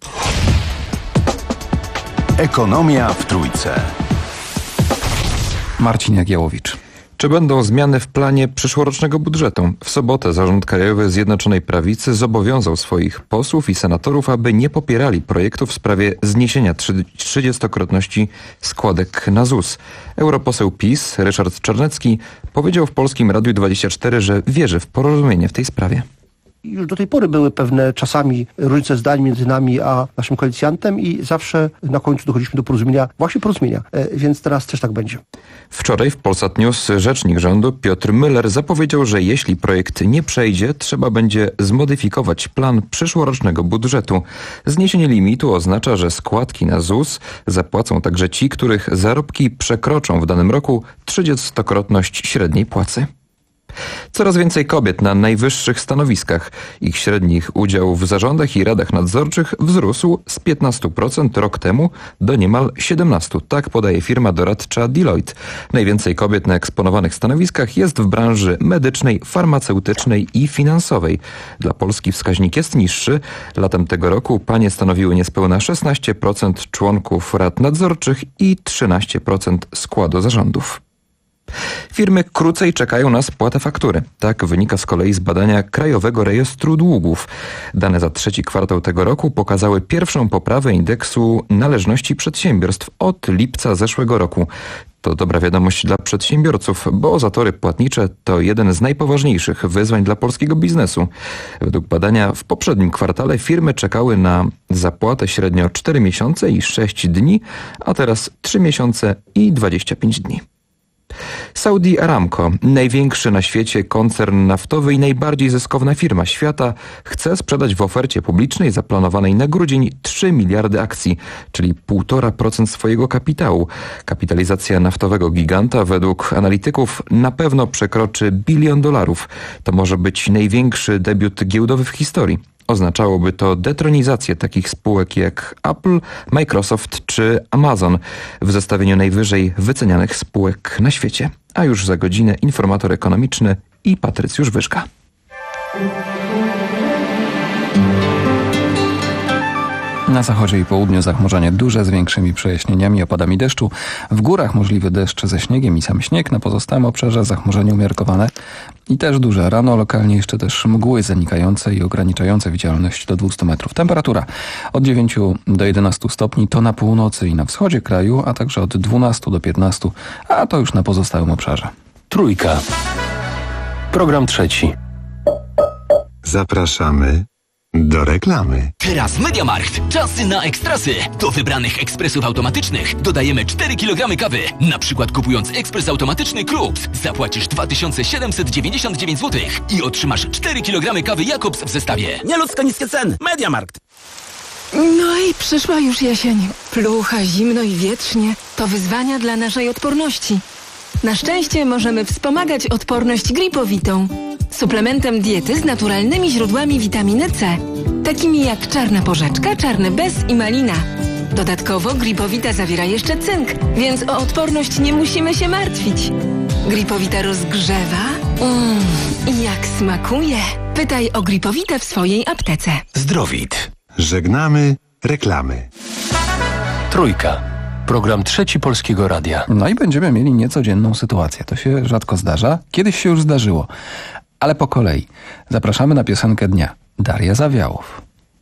Ekonomia w Trójce. Marcin Jagiełowicz. Czy będą zmiany w planie przyszłorocznego budżetu? W sobotę Zarząd Krajowy Zjednoczonej Prawicy zobowiązał swoich posłów i senatorów, aby nie popierali projektu w sprawie zniesienia trzydziestokrotności składek na Z U S. Europoseł PiS Ryszard Czarnecki powiedział w Polskim Radiu dwadzieścia cztery, że wierzy w porozumienie w tej sprawie. Już do tej pory były pewne czasami różnice zdań między nami a naszym koalicjantem i zawsze na końcu dochodziliśmy do porozumienia, właśnie porozumienia, e, więc teraz też tak będzie. Wczoraj w Polsat News rzecznik rządu Piotr Müller zapowiedział, że jeśli projekt nie przejdzie, trzeba będzie zmodyfikować plan przyszłorocznego budżetu. Zniesienie limitu oznacza, że składki na Z U S zapłacą także ci, których zarobki przekroczą w danym roku trzydziestokrotność średniej płacy. Coraz więcej kobiet na najwyższych stanowiskach. Ich średni udział w zarządach i radach nadzorczych wzrósł z piętnastu procent rok temu do niemal siedemnastu procent. Tak podaje firma doradcza Deloitte. Najwięcej kobiet na eksponowanych stanowiskach jest w branży medycznej, farmaceutycznej i finansowej. Dla Polski wskaźnik jest niższy. Latem tego roku panie stanowiły niespełna szesnaście procent członków rad nadzorczych i trzynaście procent składu zarządów. Firmy krócej czekają na spłatę faktury. Tak wynika z kolei z badania Krajowego Rejestru Długów. Dane za trzeci kwartał tego roku pokazały pierwszą poprawę indeksu należności przedsiębiorstw od lipca zeszłego roku. To dobra wiadomość dla przedsiębiorców, bo zatory płatnicze to jeden z najpoważniejszych wyzwań dla polskiego biznesu. Według badania w poprzednim kwartale firmy czekały na zapłatę średnio cztery miesiące i sześć dni, a teraz trzy miesiące i dwadzieścia pięć dni. Saudi Aramco, największy na świecie koncern naftowy i najbardziej zyskowna firma świata, chce sprzedać w ofercie publicznej zaplanowanej na grudzień trzy miliardy akcji, czyli półtora procent swojego kapitału. Kapitalizacja naftowego giganta według analityków na pewno przekroczy bilion dolarów. To może być największy debiut giełdowy w historii. Oznaczałoby to detronizację takich spółek jak Apple, Microsoft czy Amazon w zestawieniu najwyżej wycenianych spółek na świecie. A już za godzinę informator ekonomiczny i Patrycjusz Wyżka. Na zachodzie i południu zachmurzenie duże z większymi przejaśnieniami, opadami deszczu. W górach możliwy deszcz ze śniegiem i sam śnieg. Na pozostałym obszarze zachmurzenie umiarkowane i też duże. Rano lokalnie jeszcze też mgły zanikające i ograniczające widzialność do dwieście metrów. Temperatura od dziewięciu do jedenastu stopni to na północy i na wschodzie kraju, a także od dwunastu do piętnastu, a to już na pozostałym obszarze. Trójka. Program trzeci. Zapraszamy do reklamy. Teraz MediaMarkt. Czasy na ekstrasy. Do wybranych ekspresów automatycznych dodajemy cztery kilogramy kawy. Na przykład kupując ekspres automatyczny Krups zapłacisz dwa tysiące siedemset dziewięćdziesiąt dziewięć złotych i otrzymasz cztery kilogramy kawy Jakobs w zestawie. Nieludzko niskie ceny. MediaMarkt. No i przyszła już jesień. Plucha, zimno i wietrznie. To wyzwania dla naszej odporności. Na szczęście możemy wspomagać odporność gripowitą. Suplementem diety z naturalnymi źródłami witaminy C, takimi jak czarna porzeczka, czarny bez i malina. Dodatkowo gripowita zawiera jeszcze cynk, więc o odporność nie musimy się martwić. Gripowita rozgrzewa mm, i jak smakuje. Pytaj o gripowitę w swojej aptece. Zdrowit. Żegnamy reklamy. Trójka. Program trzeci Polskiego Radia. No i będziemy mieli niecodzienną sytuację. To się rzadko zdarza. Kiedyś się już zdarzyło. Ale po kolei. Zapraszamy na piosenkę dnia. Daria Zawiałów.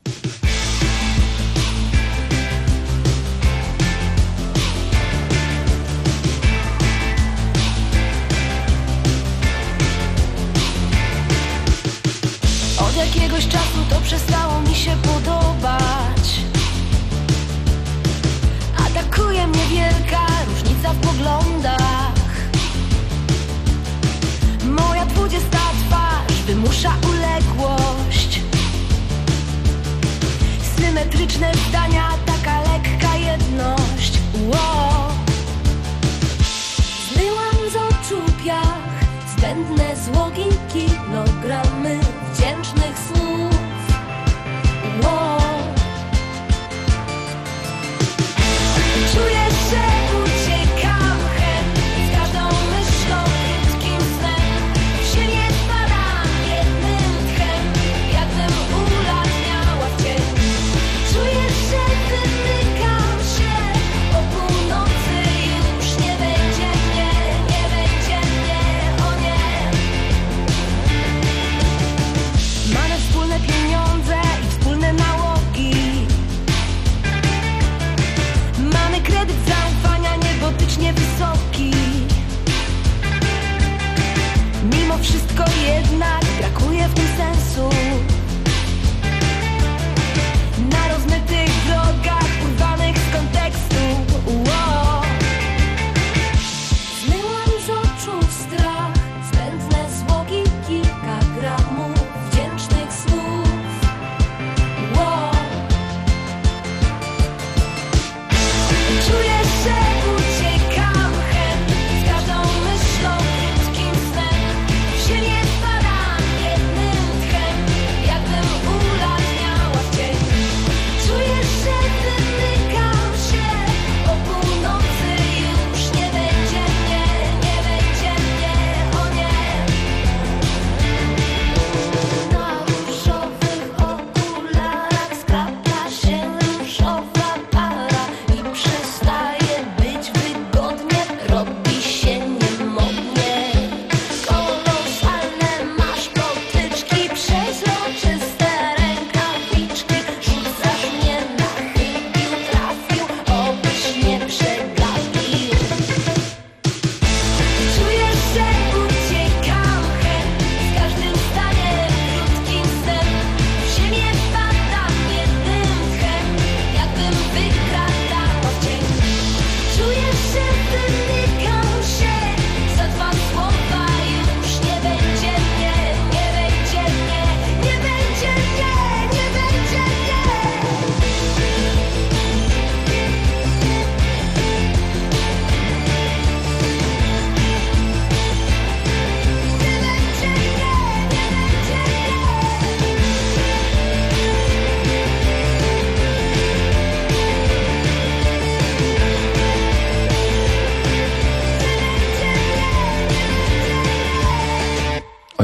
Od jakiegoś czasu to przestało mi się podobać. Atakuje mnie wielka różnica w poglądach. Moja dwudziesta twarz wymusza uległość.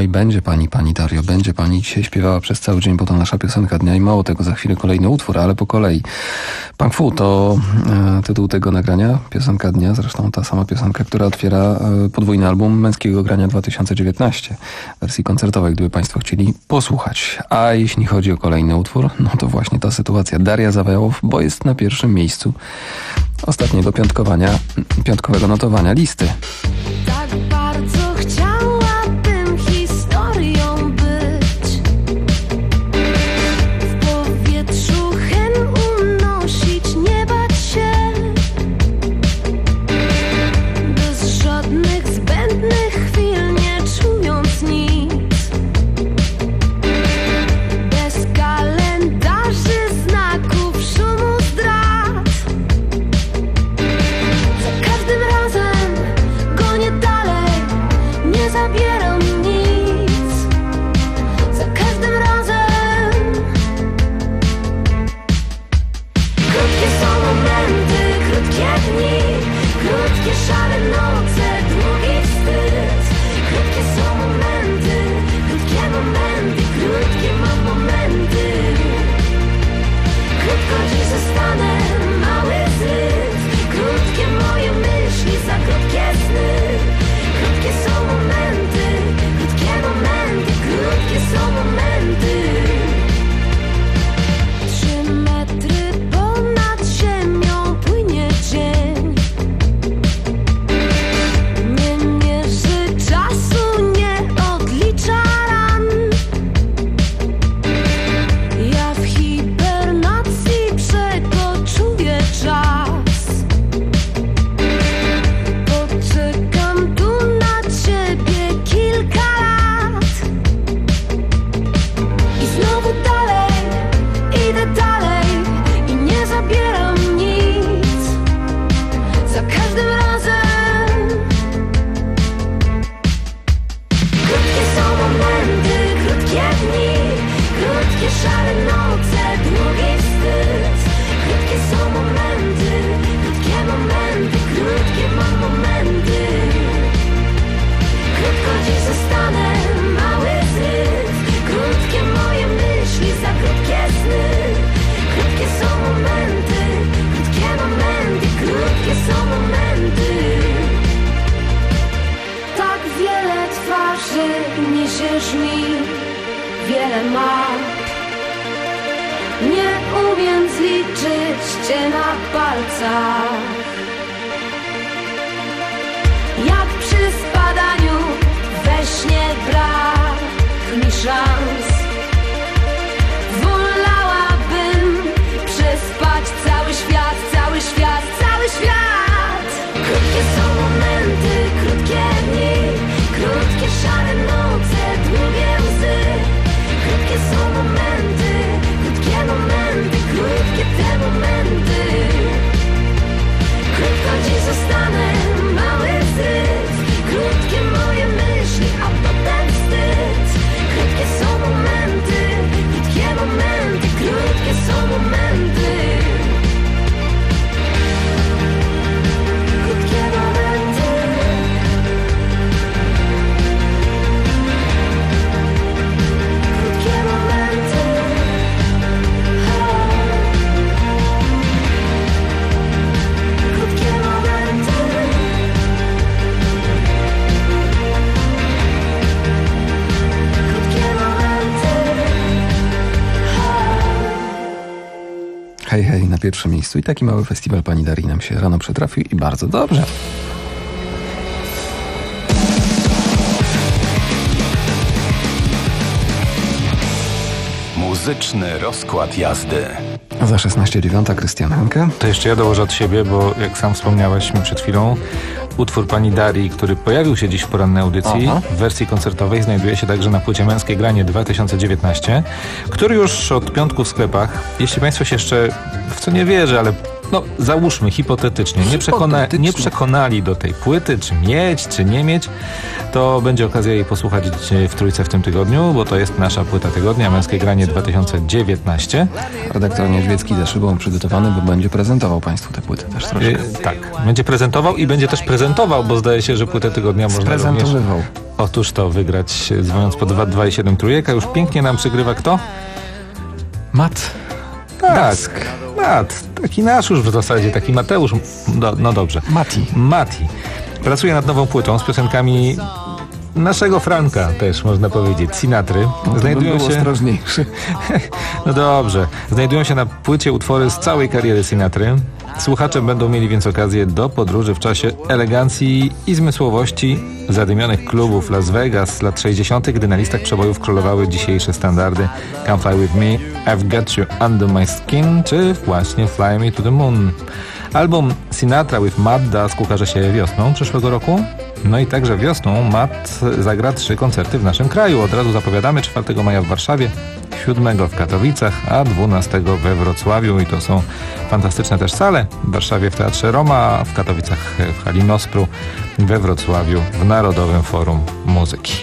Oj, będzie pani, pani Dario, będzie pani dzisiaj śpiewała przez cały dzień, bo to nasza piosenka dnia i mało tego, za chwilę kolejny utwór, ale po kolei. Punk Fu to e, tytuł tego nagrania, piosenka dnia, zresztą ta sama piosenka, która otwiera e, podwójny album Męskiego Grania dwa tysiące dziewiętnaście, wersji koncertowej, gdyby państwo chcieli posłuchać. A jeśli chodzi o kolejny utwór, no to właśnie ta sytuacja. Daria Zawiałow, bo jest na pierwszym miejscu ostatniego piątkowania, piątkowego notowania listy. Tak bardzo chciałabym historią być. W powietrzu hen unosić, nie bać się. Bez żadnych zbędnych chwil, nie czując nic. Bez kalendarzy, znaków, szumu, zdrad. Za każdym razem gonię dalej, nie zabieram nic. Za każdym razem. Krótkie są momenty, krótkie dni, krótkie szare noce, długi wstyd. Krótkie są momenty, krótkie momenty, krótkie mam momenty. Krótko dziś zostanę, mały zryw. Krótkie moje myśli, za krótkie sny. Krótkie są momenty, krótkie momenty, krótkie są momenty. Trzy metry ponad ziemią płynie dzień. Nie mierzy czasu, nie odlicza ran. Ja w hibernacji przekoczuję czas. Poczekam tu na ciebie kilka lat. I znowu dalej, idę dalej i nie zabieram nic. Za każdym razem. Krótkie są momenty, krótkie dni, krótkie szare noce, długi wstyd. Krótkie są momenty, krótkie momenty, krótkie mam momenty. Krótko dziś zostanę, mały zryw. Krótkie moje myśli, za krótkie sny. Krótkie są momenty, krótkie momenty, krótkie są momenty. Tak wiele twarzy niesiesz mi, wiele map. Nie umiem zliczyć cię na palcach. Jak przy spadaniu we śnie brak mi szans. Wolałabym przespać cały świat, cały świat, cały świat. Krótkie są momenty, krótkie dni, krótkie szare noce, długie łzy. Krótkie są momenty, krótkie momenty, krótkie te momenty. Krótko dziś zostanę, mały zryw. Krótkie moje myśli, a potem wstyd. Krótkie są momenty, krótkie momenty, krótkie są momenty. Krótkie momenty. Krótkie momenty. Krótkie momenty. Krótkie momenty. Hej, hej, na pierwszym miejscu. I taki mały festiwal pani Darii nam się rano przytrafił i bardzo dobrze. Muzyczny rozkład jazdy. Za szesnaście dziewiąta Krystian Henke. To jeszcze ja dołożę od siebie, bo jak sam wspomniałeś mi przed chwilą, utwór pani Darii, który pojawił się dziś w porannej audycji, Aha. w wersji koncertowej, znajduje się także na płycie Męskie Granie dwa tysiące dziewiętnaście, który już od piątku w sklepach, jeśli państwo się jeszcze, w co nie wierzę, ale no załóżmy hipotetycznie, nie, przekona, nie przekonali do tej płyty, czy mieć, czy nie mieć, to będzie okazja jej posłuchać w Trójce w tym tygodniu, bo to jest nasza płyta tygodnia, Męskie Granie dwa tysiące dziewiętnaście. Redaktor Niedźwiecki za szybą przygotowany, bo będzie prezentował państwu tę płytę też troszkę. Yy, tak, będzie prezentował i będzie też prezentował, bo zdaje się, że płynę tygodnia można również Otóż to wygrać, dzwoniąc po dwa dwa i siedem trójek, a już pięknie nam przygrywa kto? Mat. Tak, Mat. Taki nasz już w zasadzie, taki Mateusz. No, no dobrze. Mati. Mati. Pracuje nad nową płytą z piosenkami naszego Franka też, można powiedzieć, Sinatry. No, Znajdują się ostrożniejszy. No dobrze. Znajdują się na płycie utwory z całej kariery Sinatry. Słuchacze będą mieli więc okazję do podróży w czasie elegancji i zmysłowości zadymionych klubów Las Vegas lat sześćdziesiątych, gdy na listach przebojów królowały dzisiejsze standardy Come Fly With Me, I've Got You Under My Skin, czy właśnie Fly Me To The Moon. Album Sinatra with Matt Dusk ukaże się wiosną przyszłego roku. No i także wiosną Matt zagra trzy koncerty w naszym kraju. Od razu zapowiadamy: czwartego maja w Warszawie, siódmego w Katowicach, a dwunastego we Wrocławiu. I to są fantastyczne też sale. W Warszawie w Teatrze Roma, w Katowicach w hali Nospru, we Wrocławiu w Narodowym Forum Muzyki.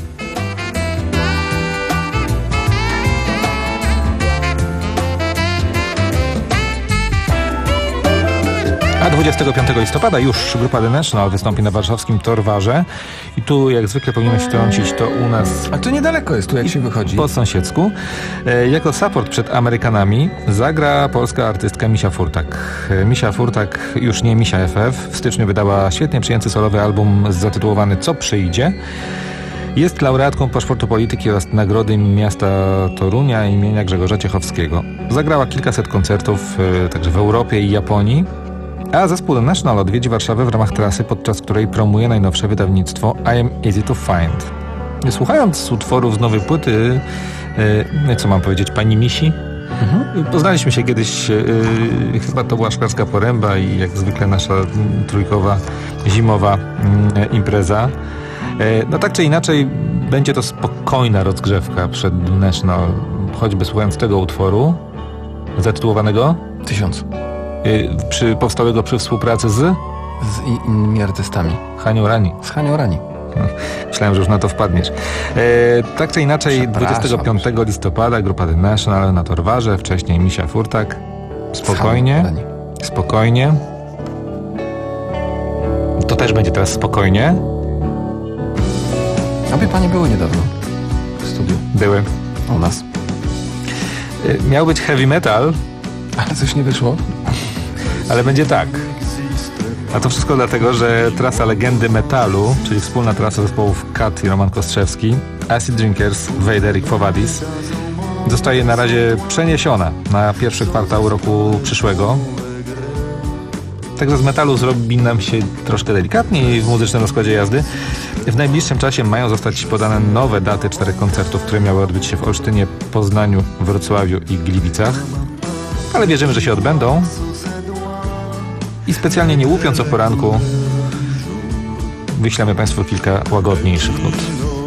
A dwudziestego piątego listopada już grupa The National wystąpi na warszawskim Torwarze i tu jak zwykle powinieneś wtrącić to u nas. A to niedaleko jest tu, jak się wychodzi. Po sąsiedzku. E, jako support przed Amerykanami zagra polska artystka Misia Furtak. E, Misia Furtak, już nie Misia F F, w styczniu wydała świetnie przyjęty solowy album zatytułowany Co przyjdzie. Jest laureatką Paszportu Polityki oraz Nagrody Miasta Torunia imienia Grzegorza Ciechowskiego. Zagrała kilkaset koncertów e, także w Europie i Japonii. A zespół The National odwiedzi Warszawę w ramach trasy, podczas której promuje najnowsze wydawnictwo I Am Easy to Find. Słuchając utworów z nowej płyty, yy, co mam powiedzieć, pani Misi, mhm. poznaliśmy się kiedyś, yy, chyba to była Szklarska Poręba i jak zwykle nasza m, trójkowa, zimowa m, impreza. Yy, no tak czy inaczej będzie to spokojna rozgrzewka przed The National, choćby słuchając tego utworu zatytułowanego Tysiąc. Przy, powstałego przy współpracy z? Z innymi artystami. Hanią Rani. Z Hanią Rani. Myślałem, że już na to wpadniesz. E, tak czy inaczej, dwudziestego piątego listopada grupa The National na Torwarze, wcześniej Misia Furtak. Spokojnie. Spokojnie. To też będzie teraz spokojnie. Obie panie były niedawno w studiu. Były. U nas. E, miał być heavy metal. Ale coś nie wyszło. Ale będzie tak. A to wszystko dlatego, że trasa legendy metalu, czyli wspólna trasa zespołów Kat i Roman Kostrzewski, Acid Drinkers, Vader i Quo Vadis, zostaje na razie przeniesiona na pierwszy kwartał roku przyszłego. Także z metalu zrobi nam się troszkę delikatniej w muzycznym rozkładzie jazdy. W najbliższym czasie mają zostać podane nowe daty czterech koncertów, które miały odbyć się w Olsztynie, Poznaniu, Wrocławiu i Gliwicach. Ale wierzymy, że się odbędą. I specjalnie nie łupiąc o poranku, wyślemy Państwu kilka łagodniejszych nut.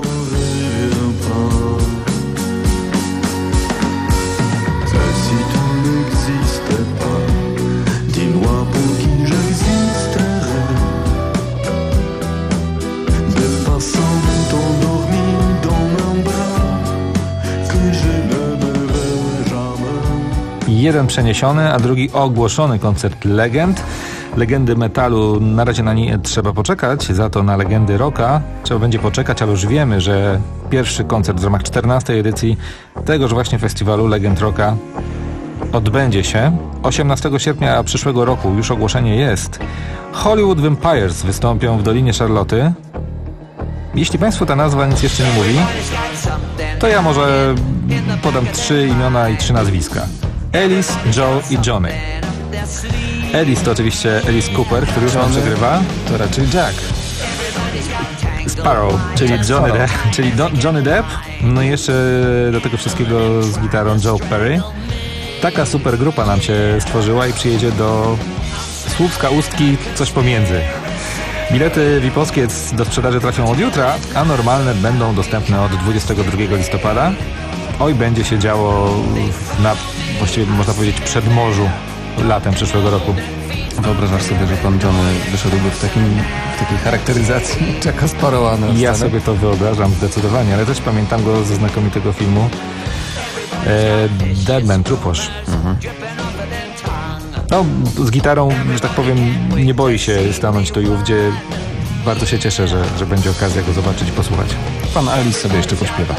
Jeden przeniesiony, a drugi ogłoszony koncert legend. Legendy metalu, na razie na nie trzeba poczekać, za to na legendy rocka trzeba będzie poczekać, ale już wiemy, że pierwszy koncert w ramach czternastej edycji tegoż właśnie festiwalu Legend Rocka odbędzie się osiemnastego sierpnia przyszłego roku. Już ogłoszenie jest. Hollywood Vampires wystąpią w Dolinie Szarloty. Jeśli Państwu ta nazwa nic jeszcze nie mówi, to ja może podam trzy imiona i trzy nazwiska. Alice, Joe i Johnny. Alice to oczywiście Alice Cooper, który już nam przegrywa. To raczej Jack Sparrow, czyli Johnny Depp, czyli Do, Johnny Depp. No i jeszcze do tego wszystkiego z gitarą Joe Perry. Taka super grupa nam się stworzyła i przyjedzie do Słupska Ustki, coś pomiędzy. Bilety V I P-owskie do sprzedaży trafią od jutra, a normalne będą dostępne od dwudziestego drugiego listopada. Oj, będzie się działo na, właściwie można powiedzieć, przedmorzu latem przyszłego roku. Wyobrażasz sobie, że pan Johnny wyszedłby w, takim, w takiej charakteryzacji Jacka Sparrowa na Ja sobie to wyobrażam zdecydowanie, ale też pamiętam go ze znakomitego filmu e, Deadman, Truposz. Mhm. No, z gitarą, że tak powiem, nie boi się stanąć tu i ówdzie. bardzo się cieszę, że, że będzie okazja go zobaczyć i posłuchać. Pan Alice sobie jeszcze pośpiewa.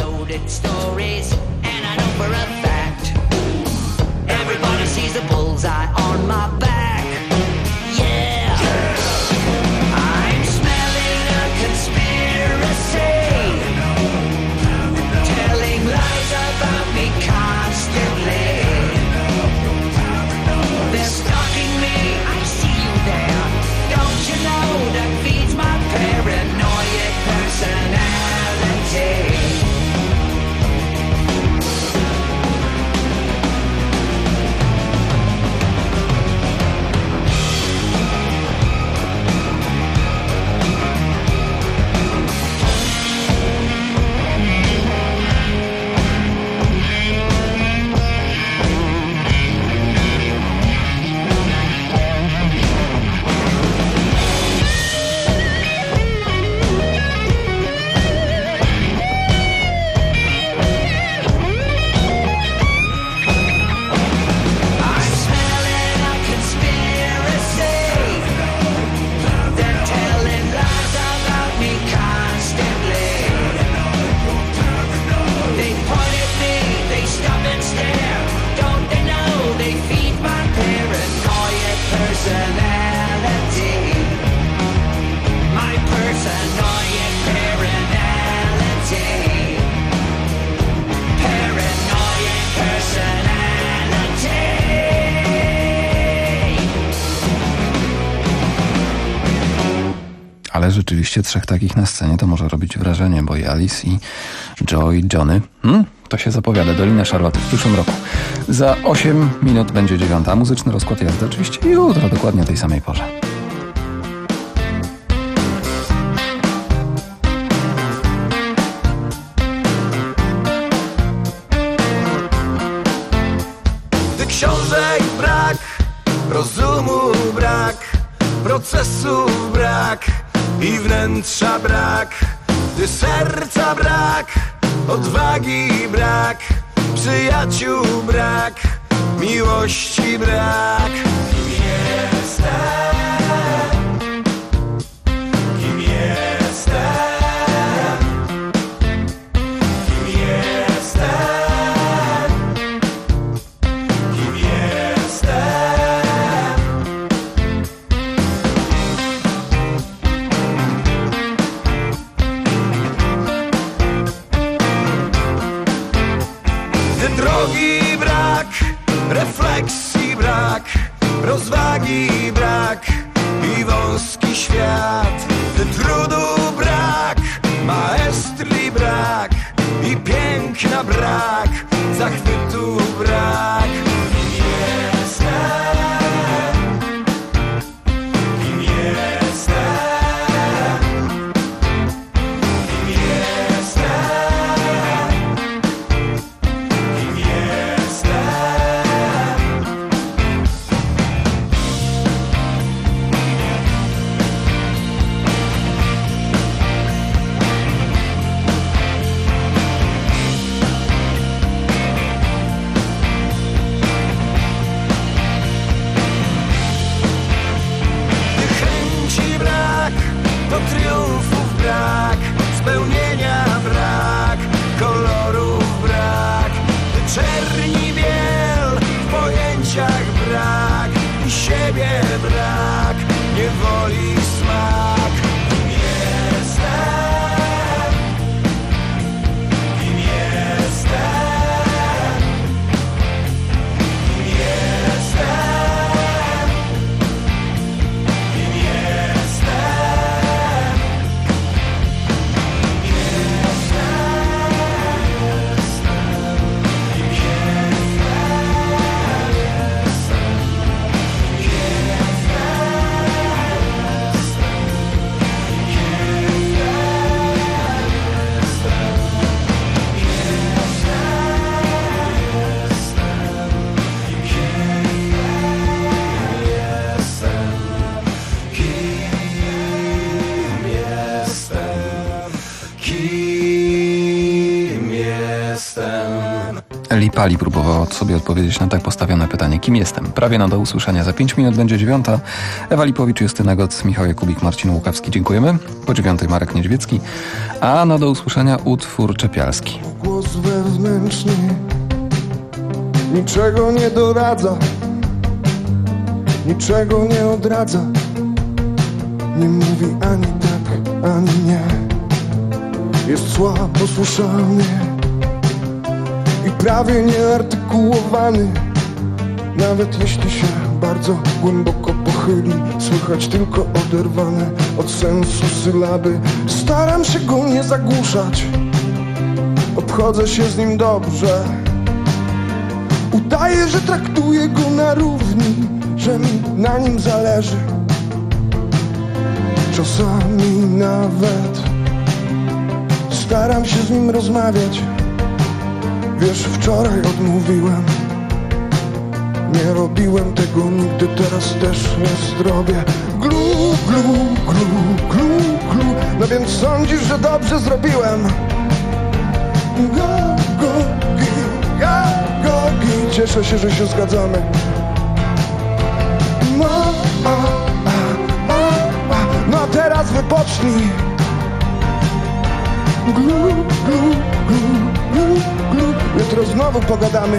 Ale rzeczywiście trzech takich na scenie to może robić wrażenie, bo i Alice, i Joe, i Johnny. Hmm? To się zapowiada. Dolina Szarloty w przyszłym roku. Za osiem minut będzie dziewiąta. Muzyczny rozkład jazdy oczywiście jutro, dokładnie o tej samej porze. Gdy książek brak, rozumu brak, procesu brak i wnętrza brak, gdy serca brak, odwagi brak, przyjaciół brak, miłości brak. Kim jestem? Kim jestem? Kim jestem? Kim jestem? Gdy drogi brak, refleksji brak, rozwagi brak i wąski świat. Gdy trudu brak, maestrii brak i piękna brak, zachwytu brak. Kim jestem? Kim jestem? Kim jestem? Kim jestem? Gdy chęci brak, to triumfów brak, spełnienia brak, kolorów brak. Gdy czerni biel, w pojęciach brak i siebie brak, niewoli smak. Kim jestem? Kim jestem? Kim jestem? Kim jestem? Kim Eli Pali próbowała sobie odpowiedzieć na tak postawione pytanie. Kim jestem? Prawie no do usłyszenia. Za pięć minut będzie dziewiąta. Ewa Lipowicz, Justyna Goc, Michał Jakubik, Marcin Łukawski. Dziękujemy. Po dziewiątej Marek Niedźwiecki. A no do usłyszenia utwór czepialski. Głos wewnętrzny niczego nie doradza, niczego nie odradza, nie mówi ani tak, ani nie. Jest słabo słyszalny i prawie nieartykułowany. Nawet jeśli się bardzo głęboko pochyli, słychać tylko oderwane od sensu sylaby. Staram się go nie zagłuszać, obchodzę się z nim dobrze. Udaję, że traktuję go na równi, że mi na nim zależy. Czasami nawet staram się z nim rozmawiać. Wiesz, wczoraj odmówiłem, nie robiłem tego nigdy, teraz też nie zrobię. Glu, glu, glu, glu, glu. No więc sądzisz, że dobrze zrobiłem? Go, go, gi, ga, go, gi. Cieszę się, że się zgadzamy. No, a, a, a, a. No a teraz wypocznij. Glu, glu, glu, glu, glu. Jutro znowu pogadamy.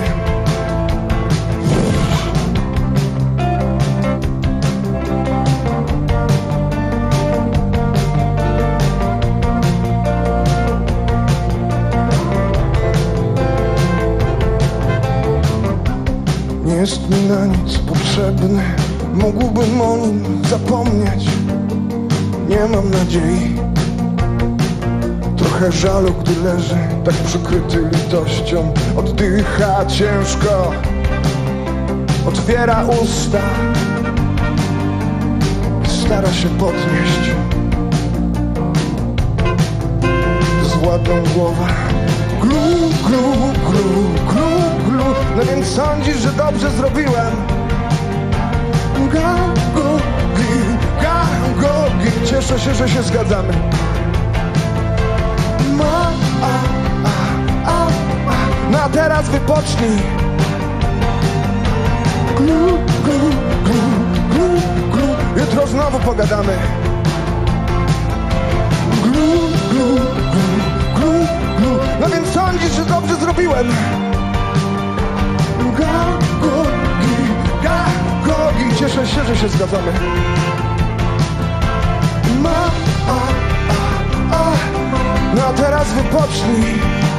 Nie jest mi na nic potrzebny, mógłbym o nim zapomnieć. Nie mam nadziei, trochę żalu, gdy leży tak przykryty litością. Oddycha ciężko, otwiera usta, stara się podnieść złotą głowę. Glu, glu, glu, glu, glu. No więc sądzisz, że dobrze zrobiłem? Ga, go, gi, ga, go, gi. Cieszę się, że się zgadzamy. Ma, a, a, a, a. No a teraz wypocznij. Glu, glu, glu, glu, glu. Jutro znowu pogadamy. Glu, glu, glu, glu, glu. No więc sądzisz, że dobrze zrobiłem? Ga, go, gi, ga, go, gi. Cieszę się, że się zgadzamy. Ma, a, a, a. No a teraz wypocznij.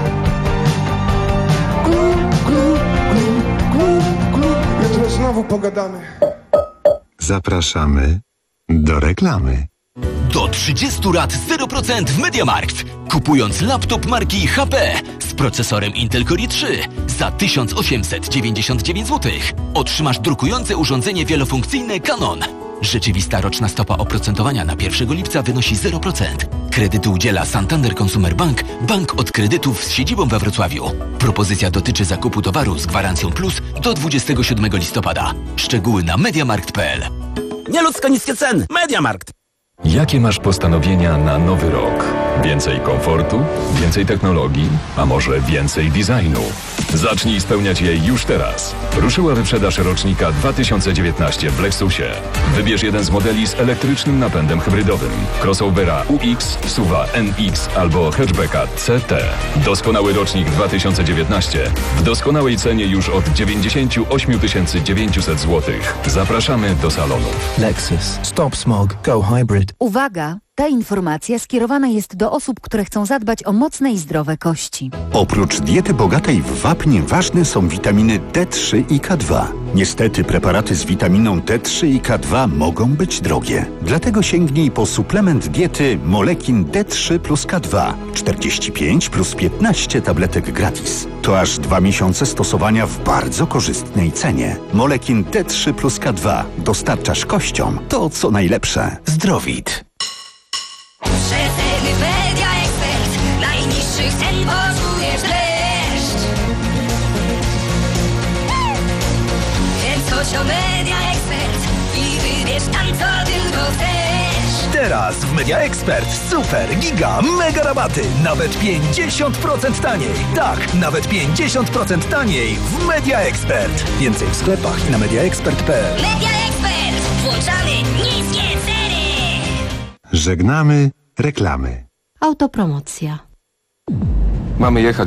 Glu, glu, glu, glu, glu. Jutro znowu pogadamy. Zapraszamy do reklamy. Do trzydziestu lat zero procent w MediaMarkt. Kupując laptop marki H P z procesorem Intel Core i trzy za tysiąc osiemset dziewięćdziesiąt dziewięć złotych otrzymasz drukujące urządzenie wielofunkcyjne Canon. Rzeczywista roczna stopa oprocentowania na pierwszego lipca wynosi zero procent. Kredytu udziela Santander Consumer Bank, bank od kredytów z siedzibą we Wrocławiu. Propozycja dotyczy zakupu towaru z gwarancją plus do dwudziestego siódmego listopada. Szczegóły na mediamarkt kropka p l. Nieludzko niskie ceny. MediaMarkt. Jakie masz postanowienia na nowy rok? Więcej komfortu? Więcej technologii? A może więcej designu? Zacznij spełniać je już teraz. Ruszyła wyprzedaż rocznika dwa tysiące dziewiętnaście w Lexusie. Wybierz jeden z modeli z elektrycznym napędem hybrydowym. Crossovera U X, SUV-a N X albo hatchbacka C T. Doskonały rocznik dwa tysiące dziewiętnaście w doskonałej cenie już od dziewięćdziesiąt osiem tysięcy dziewięćset złotych. Zapraszamy do salonu. Lexus. Stop smog. Go hybrid. Uwaga! Ta informacja skierowana jest do osób, które chcą zadbać o mocne i zdrowe kości. Oprócz diety bogatej w wapnie ważne są witaminy D trzy i K dwa. Niestety preparaty z witaminą D trzy i K dwa mogą być drogie. Dlatego sięgnij po suplement diety Molekin D trzy plus K dwa. czterdzieści pięć plus piętnaście tabletek gratis. To aż dwa miesiące stosowania w bardzo korzystnej cenie. Molekin D trzy plus K dwa. Dostarczasz kościom to, co najlepsze. Zdrowit. Przeceny Media Expert. Najniższych cen poczujesz dreszcz. Więc chodź do Media Expert i wybierz tam, co tylko chcesz. Teraz w Media Expert super, giga, mega rabaty. Nawet pięćdziesiąt procent taniej. Tak, nawet pięćdziesiąt procent taniej w Media Expert. Więcej w sklepach i na media expert kropka p l. Media Expert! Włączamy niskie ceny! Żegnamy reklamy. Autopromocja. Mamy jechać